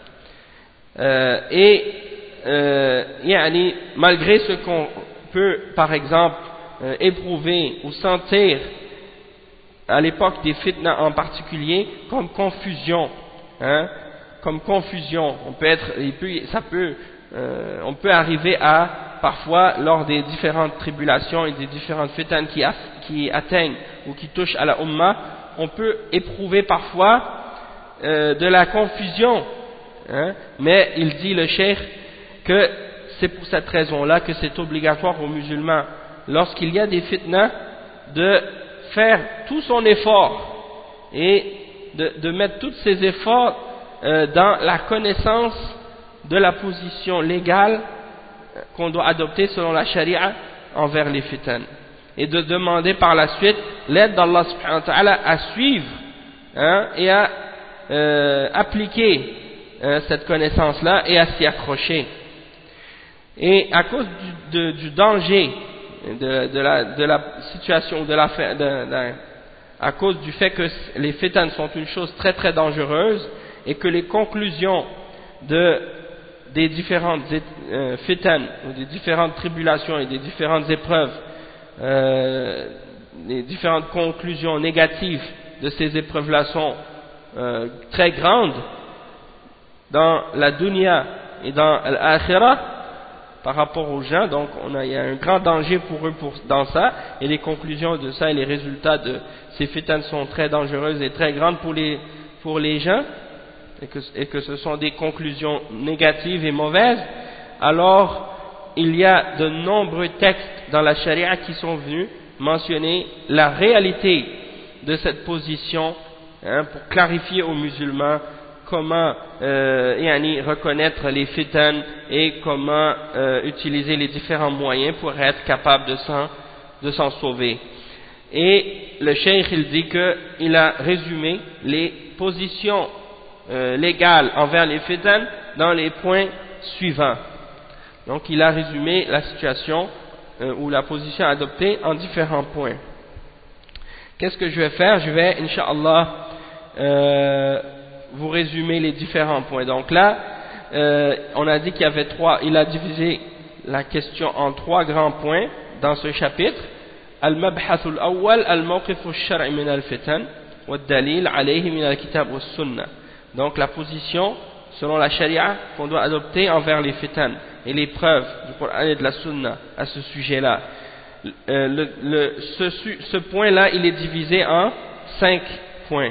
malgré ce qu'on peut par exemple éprouver ou sentir à l'époque des fitna en particulier, comme confusion, on peut arriver à, parfois, lors des différentes tribulations et des différentes fitans qui atteignent ou qui touchent à la Ummah, on peut éprouver parfois de la confusion, mais il dit le cheikh que c'est pour cette raison-là que c'est obligatoire aux musulmans, lorsqu'il y a des fitna, de faire tout son effort et de mettre tous ses efforts dans la connaissance de la position légale qu'on doit adopter selon la charia envers les fitans, et de demander par la suite l'aide d'Allah subhanahu wa ta'ala à suivre et à appliquer cette connaissance-là et à s'y accrocher. Et à cause du danger de la situation, à cause du fait que les fitans sont une chose très très dangereuse et que les conclusions des différentes fitans ou des différentes tribulations et des différentes épreuves, les différentes conclusions négatives de ces épreuves-là sont très grandes dans la dunya et dans l'akhirah par rapport aux gens, donc il y a un grand danger pour eux dans ça, et les conclusions de ça et les résultats de ces fitans sont très dangereuses et très grandes pour les gens, et que ce sont des conclusions négatives et mauvaises. Alors il y a de nombreux textes dans la charia qui sont venus mentionner la réalité de cette position, pour clarifier aux musulmans comment reconnaître les fitans et comment utiliser les différents moyens pour être capable de s'en sauver. Et le cheikh il dit qu'il a résumé les positions légales envers les fitans dans les points suivants. Donc il a résumé la situation ou la position adoptée en différents points. Qu'est-ce que je vais faire? Je vais, Inch'Allah, vous résumer les différents points. Donc là, on a dit qu'il y avait il a divisé la question en 3 grands points dans ce chapitre. Al-Mabhath al-Awwal, al-Mawqif al-Shar'i min al-Fitan, wa al-Dalil alayhi min al-Kitab wa-Sunnah. Donc la position selon la charia qu'on doit adopter envers les fitans, et les preuves du Coran et de la Sunna à ce sujet-là. Ce point-là, il est divisé en 5 points.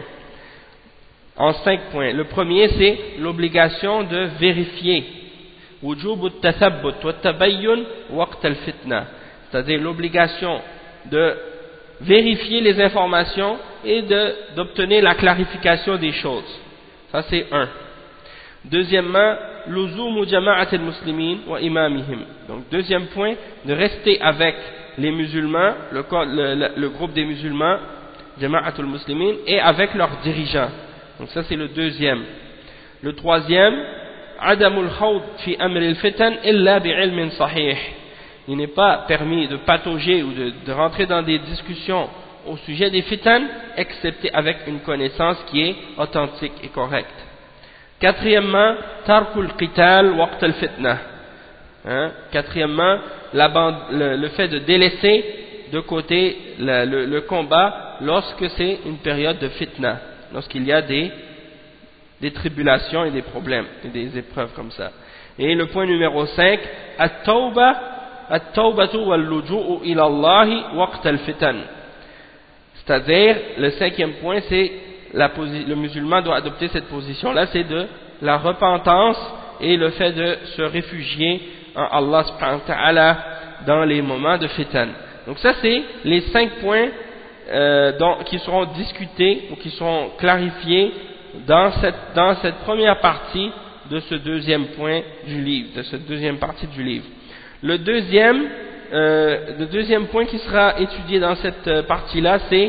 Le premier, c'est l'obligation de vérifier. وجوب التثبت والتبين وقت الفتنة. C'est-à-dire l'obligation de vérifier les informations et d'obtenir la clarification des choses. Ça c'est un. Deuxièmement, لزوم جماعة المسلمين وإمامهم. Donc deuxième point, de rester avec les musulmans, le groupe des musulmans, Jama'atul Muslimin, et avec leurs dirigeants. Donc ça c'est le deuxième. Le troisième, عدم الخوض في أمر الفتن إلا بعلم صحيح. Il n'est pas permis de patauger ou de rentrer dans des discussions au sujet des fitan, excepté avec une connaissance qui est authentique et correcte. Quatrièmement, tarkul qital waqt al-fitna. Quatrièmement, le fait de délaisser de côté le combat lorsque c'est une période de fitna, lorsqu'il y a des tribulations et des problèmes et des épreuves comme ça. Et le point numéro 5, at-tawbatu wal-luju'u ila Allah waqt al-fitan. C'est-à-dire, le cinquième point, c'est le musulman doit adopter cette position-là, c'est de la repentance et le fait de se réfugier en Allah subhanahu wa ta'ala dans les moments de fitan. Donc ça, c'est les 5 points qui seront discutés ou qui seront clarifiés dans cette première partie de ce deuxième point du livre, de cette deuxième partie du livre. Le deuxième point qui sera étudié dans cette partie-là, c'est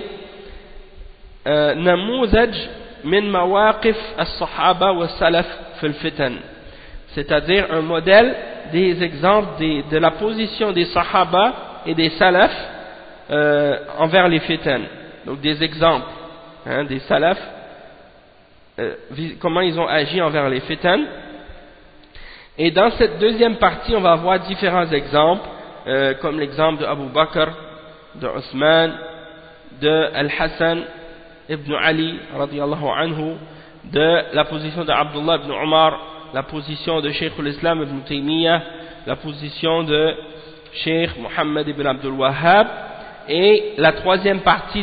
Namouzaj min mawaqif as-sahaba wa salaf fil fitan. C'est-à-dire un modèle des exemples de la position des sahaba et des salafs envers les fitan. Donc des exemples des salafs, comment ils ont agi envers les fitan. Et dans cette deuxième partie, on va avoir différents exemples, comme l'exemple de Abu Bakr, de Othman, de Al-Hassan ibn Ali, radiyallahu anhu, de la position de Abdullah ibn Umar, la position de Cheikh al-Islam ibn Taymiyyah, la position de Cheikh Muhammad ibn Abdul Wahhab, et la troisième partie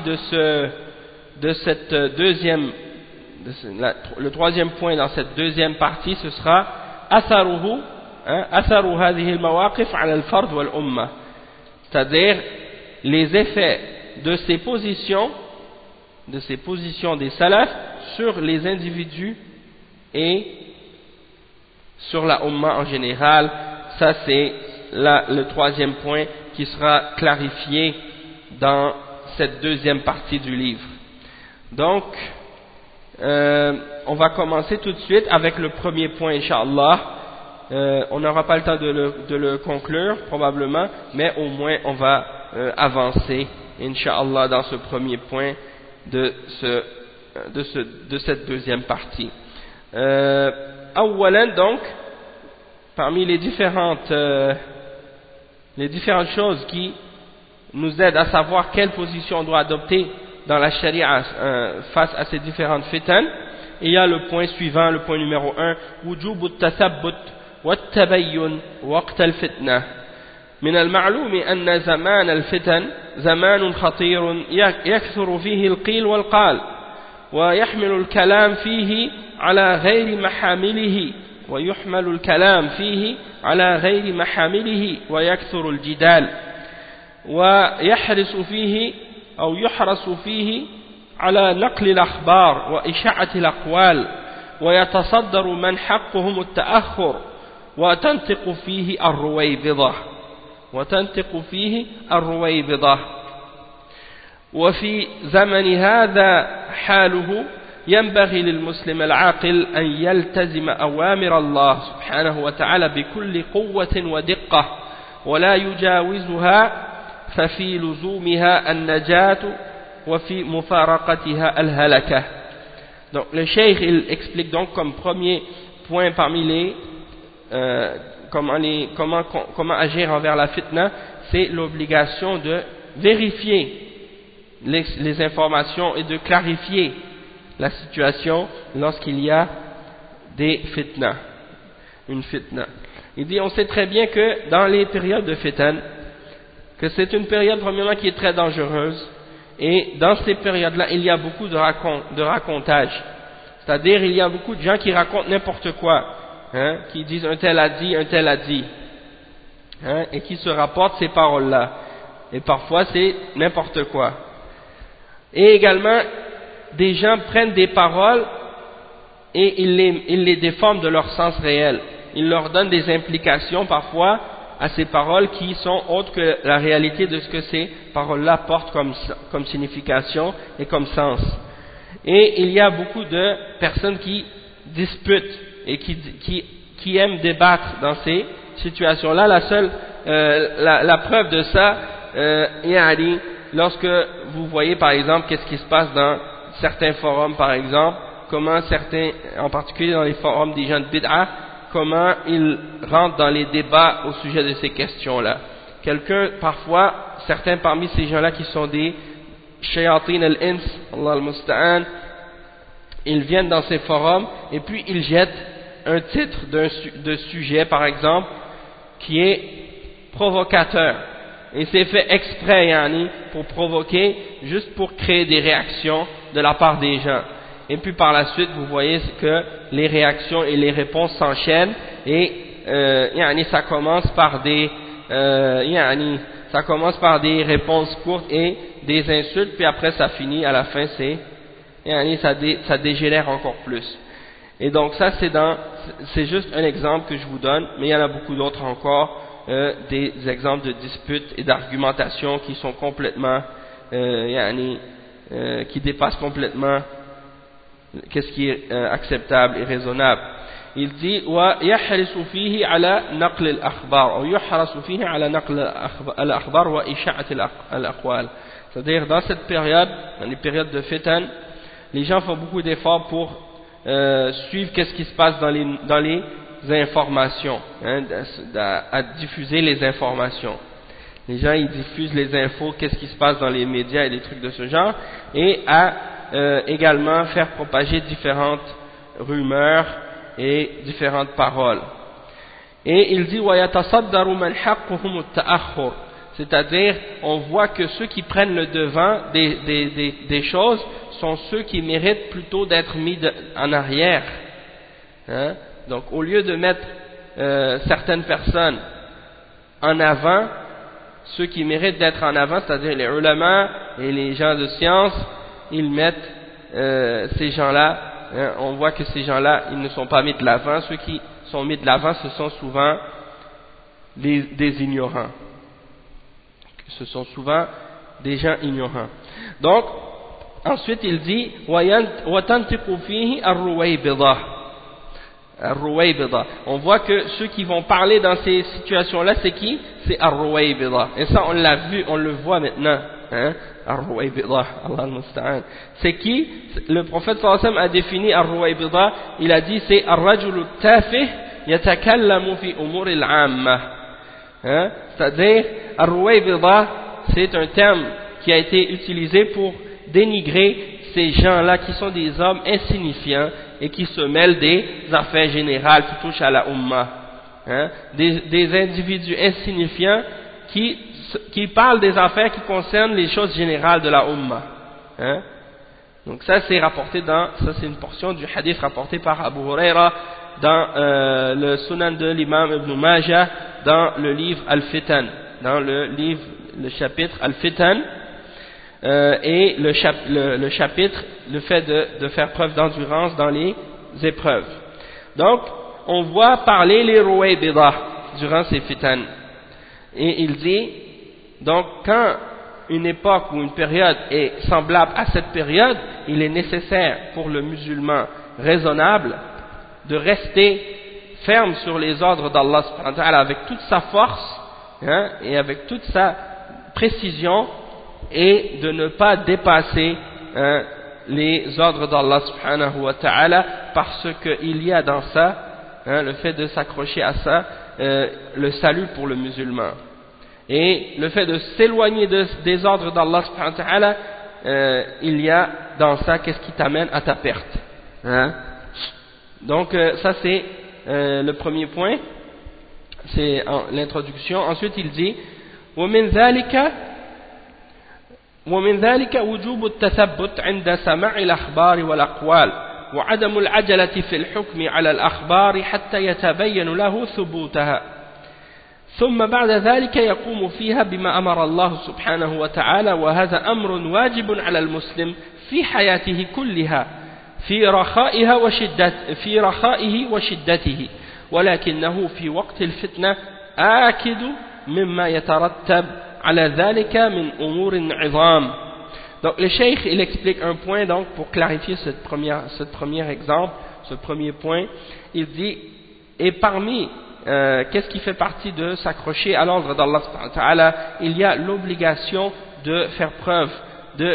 le troisième point dans cette deuxième partie, ce sera أثر هذه المواقف على الفرد والأمة. C'est-à-dire les effets de ces positions des salafs sur les individus et sur la Ummah en général. Ça c'est le troisième point qui sera clarifié dans cette deuxième partie du livre. Donc on va commencer tout de suite avec le premier point, Inch'Allah. On n'aura pas le temps de le conclure, probablement, mais au moins on va avancer, Inch'Allah, dans ce premier point de cette deuxième partie. Awalan, donc, parmi les différentes choses qui nous aident à savoir quelle position on doit adopter dans la charia face à ces différentes fitan, il y a le point suivant, le point numéro 1, وجوب التثبت والتبين وقت الفتنة. من المعلوم أن زمان الفتن زمان خطير يكثر فيه القيل والقال ويحمل الكلام فيه على غير محامله ويكثر الجدال ويحرص فيه على نقل الأخبار وإشاعة الأقوال ويتصدر من حقهم التأخر وتنطق فيه الرويبضة وفي زمن هذا حاله ينبغي للمسلم العاقل أن يلتزم أوامر الله سبحانه وتعالى بكل قوة ودقة ولا يجاوزها ففي لزومها النجاة وفي مفارقتها الهلكة. Donc le cheikh il explique donc comme premier point parmi les comment agir envers la fitna, c'est l'obligation de vérifier les informations et de clarifier la situation lorsqu'il y a une fitna. Il dit, on sait très bien que dans les périodes de fitan, que c'est une période premièrement qui est très dangereuse, et dans ces périodes-là, il y a beaucoup de racontage. C'est-à-dire, il y a beaucoup de gens qui racontent n'importe quoi, hein, qui disent un tel a dit, hein, et qui se rapportent ces paroles-là. Et parfois, c'est n'importe quoi. Et également, des gens prennent des paroles et ils les déforment de leur sens réel. Ils leur donnent des implications parfois à ces paroles qui sont autres que la réalité de ce que ces paroles-là portent comme signification et comme sens. Et il y a beaucoup de personnes qui disputent et qui aiment débattre dans ces situations-là. La preuve de ça, lorsque vous voyez par exemple qu'est-ce qui se passe dans certains forums par exemple, comment certains, en particulier dans les forums des gens de bid'a, comment ils rentrent dans les débats au sujet de ces questions-là. Parfois, certains parmi ces gens-là qui sont des shayatin al-ins, Allah al-musta'an, ils viennent dans ces forums et puis ils jettent un titre de sujet par exemple qui est provocateur. Et c'est fait exprès, yani, pour provoquer, juste pour créer des réactions de la part des gens. Et puis par la suite, vous voyez que les réactions et les réponses s'enchaînent et ça commence par des réponses courtes et des insultes, puis après ça finit, à la fin ça dégénère encore plus. Et donc ça c'est juste un exemple que je vous donne, mais il y en a beaucoup d'autres encore, des exemples de disputes et d'argumentation qui sont complètement qui dépassent complètement qu'est-ce qui est acceptable et raisonnable. Il dit ويحرص فيه على نقل الأخبار أو يحرص فيه على نقل الأخبار وإشاعة الأقوال. C'est-à-dire dans cette période, dans les périodes de fitan, les gens font beaucoup d'efforts pour suivre qu'est-ce qui se passe dans les informations, hein, à diffuser les informations. Les gens ils diffusent les infos, qu'est-ce qui se passe dans les médias et des trucs de ce genre, et à également faire propager différentes rumeurs et différentes paroles. Et il dit وَيَتَصَدَّرُ مَنْ حَقُّهُمُ التَّأَخُّرُ, c'est-à-dire on voit que ceux qui prennent le devant des choses sont ceux qui méritent plutôt d'être mis en arrière, hein? Donc au lieu de mettre certaines personnes en avant, ceux qui méritent d'être en avant, c'est-à-dire les ulama et les gens de science, ils mettent ces gens-là, hein, on voit que ces gens-là, ils ne sont pas mis de l'avant. Ceux qui sont mis de l'avant, ce sont souvent des ignorants. Ce sont souvent des gens ignorants. Donc, ensuite il dit وَتَنْتِقُ فِيهِ الرُّوَيْبِضَةِ. On voit que ceux qui vont parler dans ces situations-là, c'est qui? C'est Ar-Ruwaybida. Et ça, on l'a vu, on le voit maintenant. Hein? Ar-Ruwaybida, Allah al-Musta'an. C'est qui? Le prophète sallallahu alayhi wa sallam a défini Ar-Ruwaybida, il a dit c'est Ar-Rajulu Tafih yatakallamu fi umur al-amma. C'est-à-dire, Ar-Ruwaybida, c'est un terme qui a été utilisé pour dénigrer ces gens-là qui sont des hommes insignifiants et qui se mêlent des affaires générales qui touchent à la Ummah, hein? Des individus insignifiants qui parlent des affaires qui concernent les choses générales de la Ummah, hein? Donc ça c'est une portion du hadith rapporté par Abu Huraira dans le Sunan de l'imam Ibn Majah, dans le livre Al-Fitan, dans le chapitre Al-Fitan, et le chapitre, le fait de faire preuve d'endurance dans les épreuves. Donc, on voit parler les Ruwaybida durant ces fitan. Et il dit, donc quand une époque ou une période est semblable à cette période, il est nécessaire pour le musulman raisonnable de rester ferme sur les ordres d'Allah subhanahu wa ta'ala avec toute sa force, hein, et avec toute sa précision, et de ne pas dépasser les ordres d'Allah subhanahu wa ta'ala, parce qu'il y a dans ça, le fait de s'accrocher à ça, le salut pour le musulman. Et le fait de s'éloigner des ordres d'Allah subhanahu wa ta'ala, il y a dans ça qu'est-ce qui t'amène à ta perte, hein? Donc ça c'est le premier point. c'est l'introduction. Ensuite il dit ومن ذلك وجوب التثبت عند سماع الأخبار والأقوال وعدم العجلة في الحكم على الأخبار حتى يتبين له ثبوتها ثم بعد ذلك يقوم فيها بما أمر الله سبحانه وتعالى وهذا أمر واجب على المسلم في حياته كلها في رخائه وشدته ولكنه في وقت الفتنة آكد مما يترتب على ذلك من أمور عظام. Donc le cheikh il explique un point donc pour clarifier ce premier exemple, ce premier point. Il dit et parmi qu'est-ce qui fait partie de s'accrocher à l'ordre d'Allah subhanahu wa ta'ala, il y a l'obligation de faire preuve de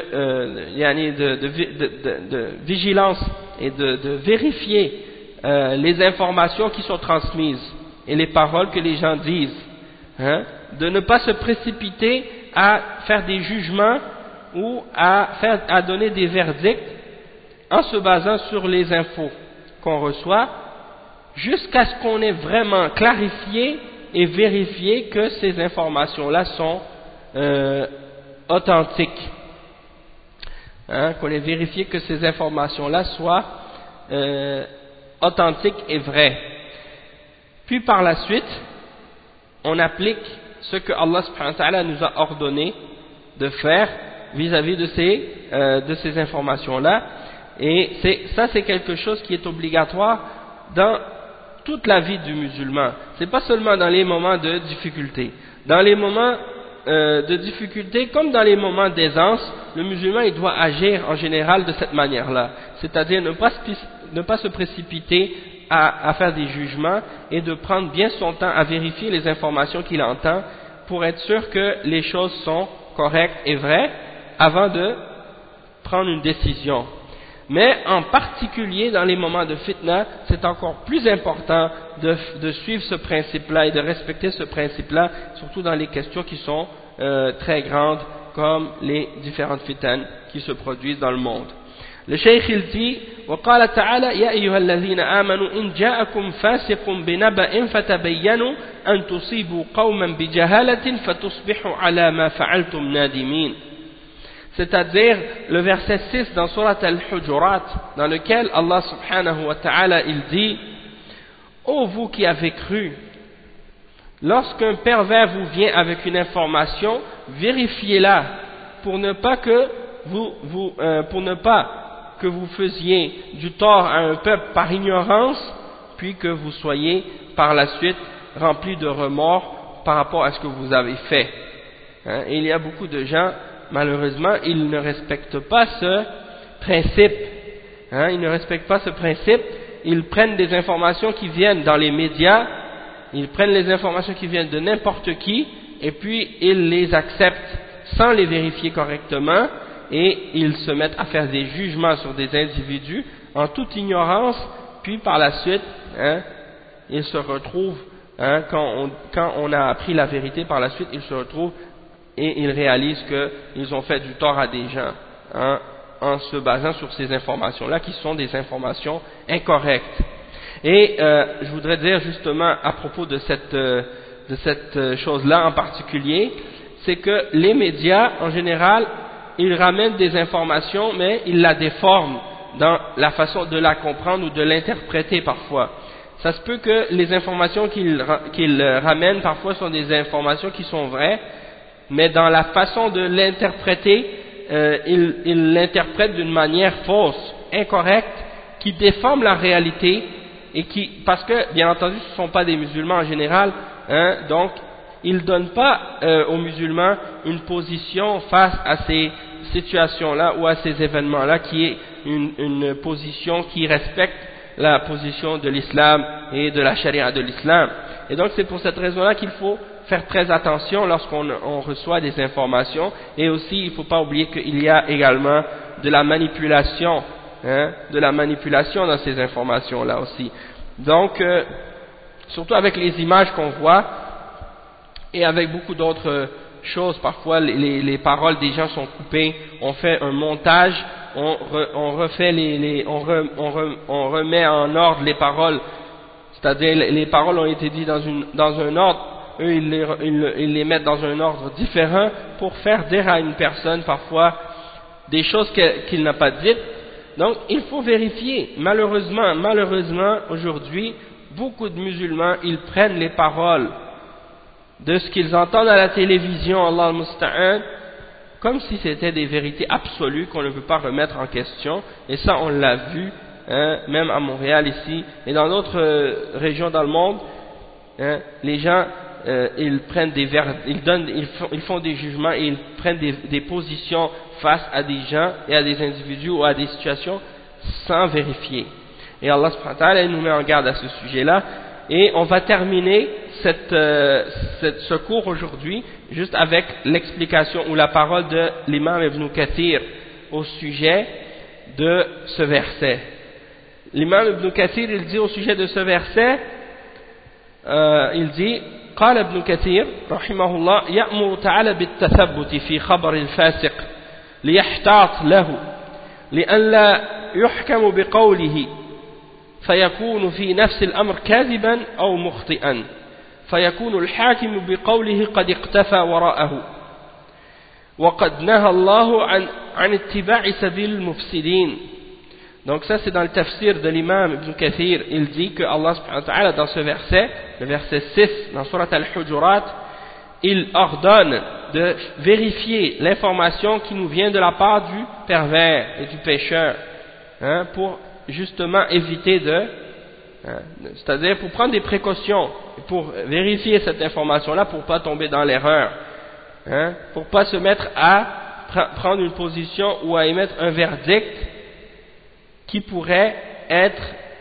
vigilance et de vérifier les informations qui sont transmises et les paroles que les gens disent, hein, de ne pas se précipiter à faire des jugements ou à donner des verdicts en se basant sur les infos qu'on reçoit jusqu'à ce qu'on ait vraiment clarifié et vérifié que ces informations-là sont authentiques, hein, qu'on ait vérifié que ces informations-là soient authentiques et vraies. Puis par la suite, on applique ce que Allah subhanahu wa ta'ala nous a ordonné de faire vis-à-vis de ces informations-là. Et ça c'est quelque chose qui est obligatoire dans toute la vie du musulman. C'est pas seulement dans les moments de difficulté. Dans les moments de difficulté comme dans les moments d'aisance, le musulman il doit agir en général de cette manière-là. C'est-à-dire ne pas se précipiter à faire des jugements et de prendre bien son temps à vérifier les informations qu'il entend pour être sûr que les choses sont correctes et vraies avant de prendre une décision. Mais en particulier dans les moments de fitna, c'est encore plus important de suivre ce principe-là et de respecter ce principe-là, surtout dans les questions qui sont très grandes comme les différentes fitanes qui se produisent dans le monde. Le cheikh il dit وقال تعالى يا أيها الذين آمنوا إن جاءكم فاسق بنبأ فتبينوا أن تصيبوا قوما بجهالة فتصبحوا على ما فعلتم نادمين. C'est-à-dire le verset 6 dans Surat Al-Hujurat, dans lequel Allah subhanahu wa ta'ala il dit ô vous qui avez cru, lorsqu'un pervers vous vient avec une information, vérifiez-la pour ne pas que vous faisiez du tort à un peuple par ignorance, puis que vous soyez par la suite remplis de remords par rapport à ce que vous avez fait. Hein? Et il y a beaucoup de gens, malheureusement, ils ne respectent pas ce principe. Hein? Ils ne respectent pas ce principe. Ils prennent des informations qui viennent dans les médias, ils prennent les informations qui viennent de n'importe qui, et puis ils les acceptent sans les vérifier correctement, et ils se mettent à faire des jugements sur des individus en toute ignorance, puis par la suite, hein, ils se retrouvent, hein, quand on a appris la vérité par la suite, ils se retrouvent et ils réalisent qu'ils ont fait du tort à des gens, hein, en se basant sur ces informations-là qui sont des informations incorrectes. Et je voudrais dire justement à propos de cette chose-là en particulier, c'est que les médias en général, ils ramènent des informations, mais ils la déforment dans la façon de la comprendre ou de l'interpréter parfois. Ça se peut que les informations qu'ils ramènent parfois sont des informations qui sont vraies, mais dans la façon de l'interpréter, ils l'interprètent d'une manière fausse, incorrecte, qui déforme la réalité, et parce que, bien entendu, ce ne sont pas des musulmans en général, hein, donc ils ne donnent pas aux musulmans une position face à ces situations-là ou à ces événements-là qui est une position qui respecte la position de l'islam et de la charia de l'islam. Et donc c'est pour cette raison-là qu'il faut faire très attention lorsqu'on reçoit des informations, et aussi il ne faut pas oublier qu'il y a également de la manipulation, hein, de la manipulation dans ces informations-là aussi. Donc surtout avec les images qu'on voit et avec beaucoup d'autres choses, parfois les paroles des gens sont coupées, on fait un montage, on remet en ordre les paroles c'est-à-dire les paroles ont été dites dans un ordre, eux ils les mettent dans un ordre différent pour faire dire à une personne parfois des choses qu'il n'a pas dites. Donc il faut vérifier. Malheureusement aujourd'hui, beaucoup de musulmans, ils prennent les paroles de ce qu'ils entendent à la télévision, Allah al-Musta'an, comme si c'était des vérités absolues qu'on ne peut pas remettre en question, et ça on l'a vu, hein, même à Montréal ici, et dans d'autres régions dans le monde, hein, les gens, ils prennent ils font des jugements et ils prennent des positions face à des gens et à des individus ou à des situations sans vérifier. Et Allah subhanahu wa ta'ala nous met en garde à ce sujet-là. Et on va terminer ce cours aujourd'hui juste avec l'explication ou la parole de l'imam Ibn Kathir au sujet de ce verset. L'imam Ibn Kathir, il dit au sujet de ce verset, il dit قال ابن كثير رحمه الله يأمر تعالى بالتثبت في خبر الفاسق ليحتاط له لئلا يحكم بقوله فيكون في نفس الأمر كاذبا أو مخطئا فيكون الحاكم بقوله قد اقتفى وراءه وقد نهى الله عن اتباع سبيل المفسدين. Donc ça c'est dans le tafsir de l'imam Ibn Kathir, il dit que Allah subhanahu wa ta'ala dans ce verset, le verset 6 dans Surat Al-Hujurat, il ordonne de vérifier l'information qui nous vient de la part du pervers et du pécheur, hein, pour justement éviter c'est-à-dire pour prendre des précautions, pour vérifier cette information-là, pour pas tomber dans l'erreur, hein, pour pas se mettre à prendre une position ou à émettre un verdict qui pourrait être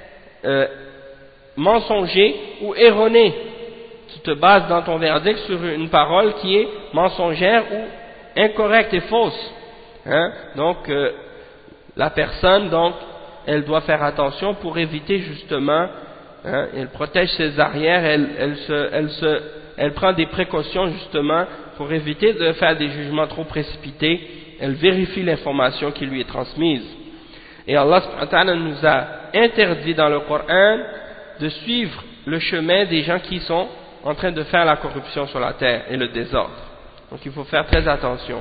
mensonger ou erroné. Tu te bases dans ton verdict sur une parole qui est mensongère ou incorrecte et fausse, hein? Donc la personne, donc, elle doit faire attention pour éviter justement, hein, elle protège ses arrières, elle prend des précautions justement pour éviter de faire des jugements trop précipités, elle vérifie l'information qui lui est transmise. Et Allah subhanahu wa ta'ala nous a interdit dans le Coran de suivre le chemin des gens qui sont en train de faire la corruption sur la terre et le désordre. Donc il faut faire très attention.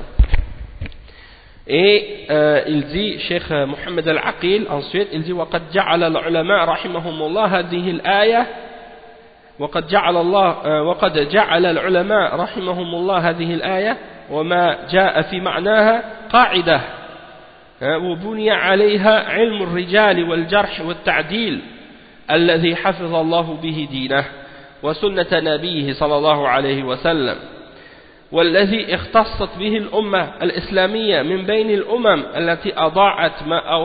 Et il dit, Cheikh Mohammed Al-Aqil, ensuite, il dit وَقَدْ جَعَلَ الْعُلَمَاء رَحِمَهُمُ اللَّهِ هذه الآية وقد جعل العلماء رحمهم الله هذه الآية وما جاء في معناها قاعدة وبني عليها علم الرجال والجرح والتعديل الذي حفظ الله به دينه وسنة نبيه صلى الله عليه وسلم والذي اختصت به الأمة الإسلامية من بين الأمم التي أضاعت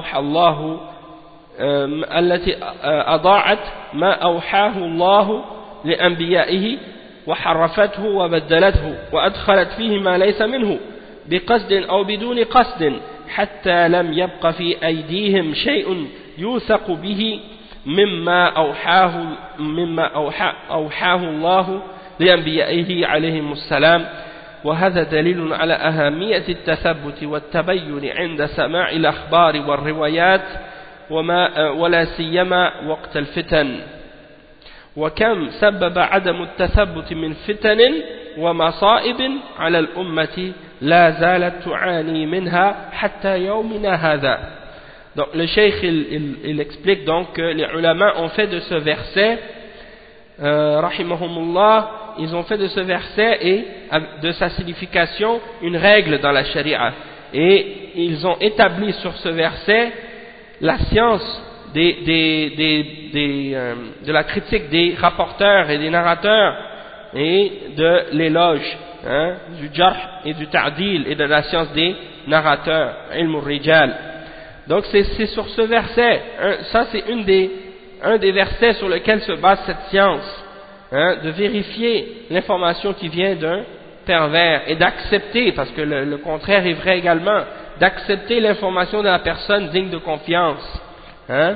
ما أوحاه الله لأنبيائه وحرفته وبدلته وأدخلت فيه ما ليس منه بقصد أو بدون قصد حتى لم يبق في أيديهم شيء يوثق به مما أوحاه الله لأنبيائه عليهم السلام وهذا دليل على أهمية التثبت والتبين عند سماع الأخبار والروايات ولا سيما وقت الفتن وكم سبب عدم التثبت من فتن ومصائب على الأمة لا زالت تعاني منها حتى يومنا هذا. Donc le cheikh il explique donc que les ulama ont fait de ce verset rahimahumullah, ils ont fait de ce verset et de sa signification une règle dans la charia, et ils ont établi sur ce verset la science de la critique des rapporteurs et des narrateurs et de l'éloge, hein, du jarh et du ta'dil et de la science des narrateurs, ilm al-rijal. Donc c'est sur ce verset, hein, ça c'est un des versets sur lequel se base cette science, hein, de vérifier l'information qui vient d'un pervers et d'accepter, parce que le contraire est vrai également, d'accepter l'information de la personne digne de confiance, hein.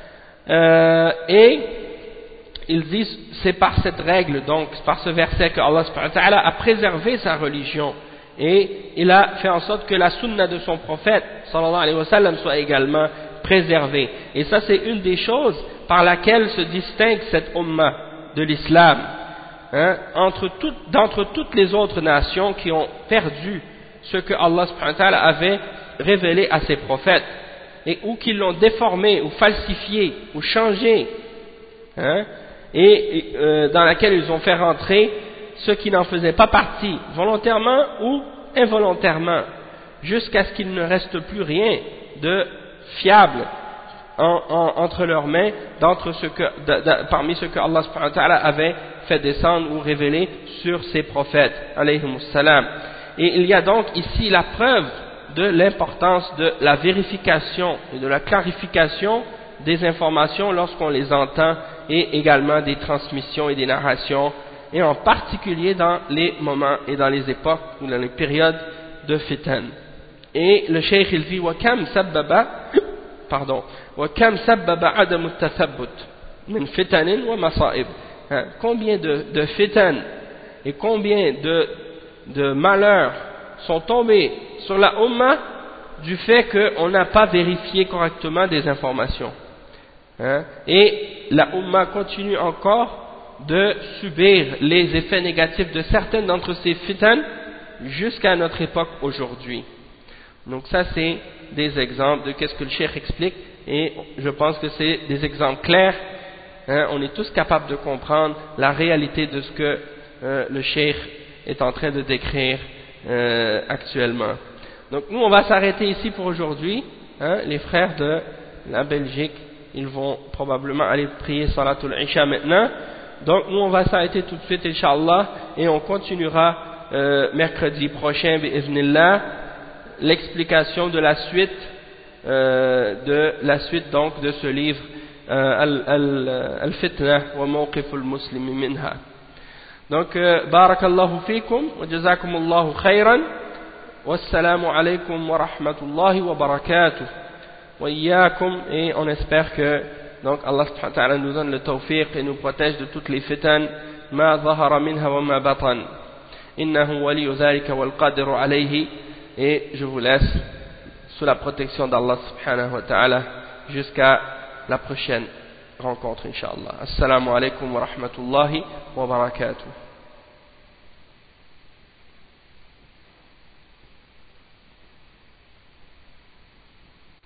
Et ils disent, c'est par cette règle, donc par ce verset que Allah subhanahu wa ta'ala a préservé sa religion et il a fait en sorte que la sunna de son prophète sallallahu alayhi wa sallam soit également préservée. Et ça c'est une des choses par laquelle se distingue cette umma de l'islam, hein, d'entre toutes les autres nations qui ont perdu ce que Allah subhanahu wa ta'ala avait révélé à ses prophètes, et ou qui l'ont déformé, ou falsifié, ou changé, hein, dans laquelle ils ont fait rentrer ceux qui n'en faisaient pas partie, volontairement ou involontairement, jusqu'à ce qu'il ne reste plus rien de fiable entre leurs mains parmi ce que Allah subhanahu wa ta'ala avait fait descendre ou révéler sur ses prophètes alayhimus salam. Et il y a donc ici la preuve de l'importance de la vérification et de la clarification des informations lorsqu'on les entend, et également des transmissions et des narrations, et en particulier dans les moments et dans les époques ou dans les périodes de fitan. Et le cheikh il dit وَكَمْ سَبَّبَ عَدَمُ التَّثَبُّتِ مِنْ فِتَنٍ وَمَصَائِبٍ. Combien de fitan et combien de malheurs sont tombés sur la Ummah du fait qu'on n'a pas vérifié correctement des informations. Et la Ummah continue encore de subir les effets négatifs de certaines d'entre ces fitan jusqu'à notre époque aujourd'hui. Donc ça c'est des exemples de qu'est-ce que le cheikh explique, et je pense que c'est des exemples clairs. On est tous capables de comprendre la réalité de ce que le cheikh est en train de décrire actuellement. Donc nous on va s'arrêter ici pour aujourd'hui. Les frères de la Belgique, ils vont probablement aller prier Salatul Isha maintenant. Donc nous on va s'arrêter tout de suite Inch'Allah, et on continuera mercredi prochain bi'idhnillah l'explication de la suite donc de ce livre Al-Fitna wa Mawqiful Muslimi Minha. Donc barakallahu fikum wa jazakumullahu khayran, wassalamu alaykum wa rahmatullahi wa barakatuh wa iyyakum. Et on espère que donc Allah subhanahu wa ta'ala nous donne le tawfiq et nous protège de toutes les fitan ma zahara minha wa ma batan, innahu waliyu dhalika wal qadiru alayhi. Et je vous laisse sous la protection d'Allah subhanahu wa ta'ala jusqu'à la prochaine rencontre, Inch'Allah. Assalamu alaikum wa rahmatullahi wa barakatuh.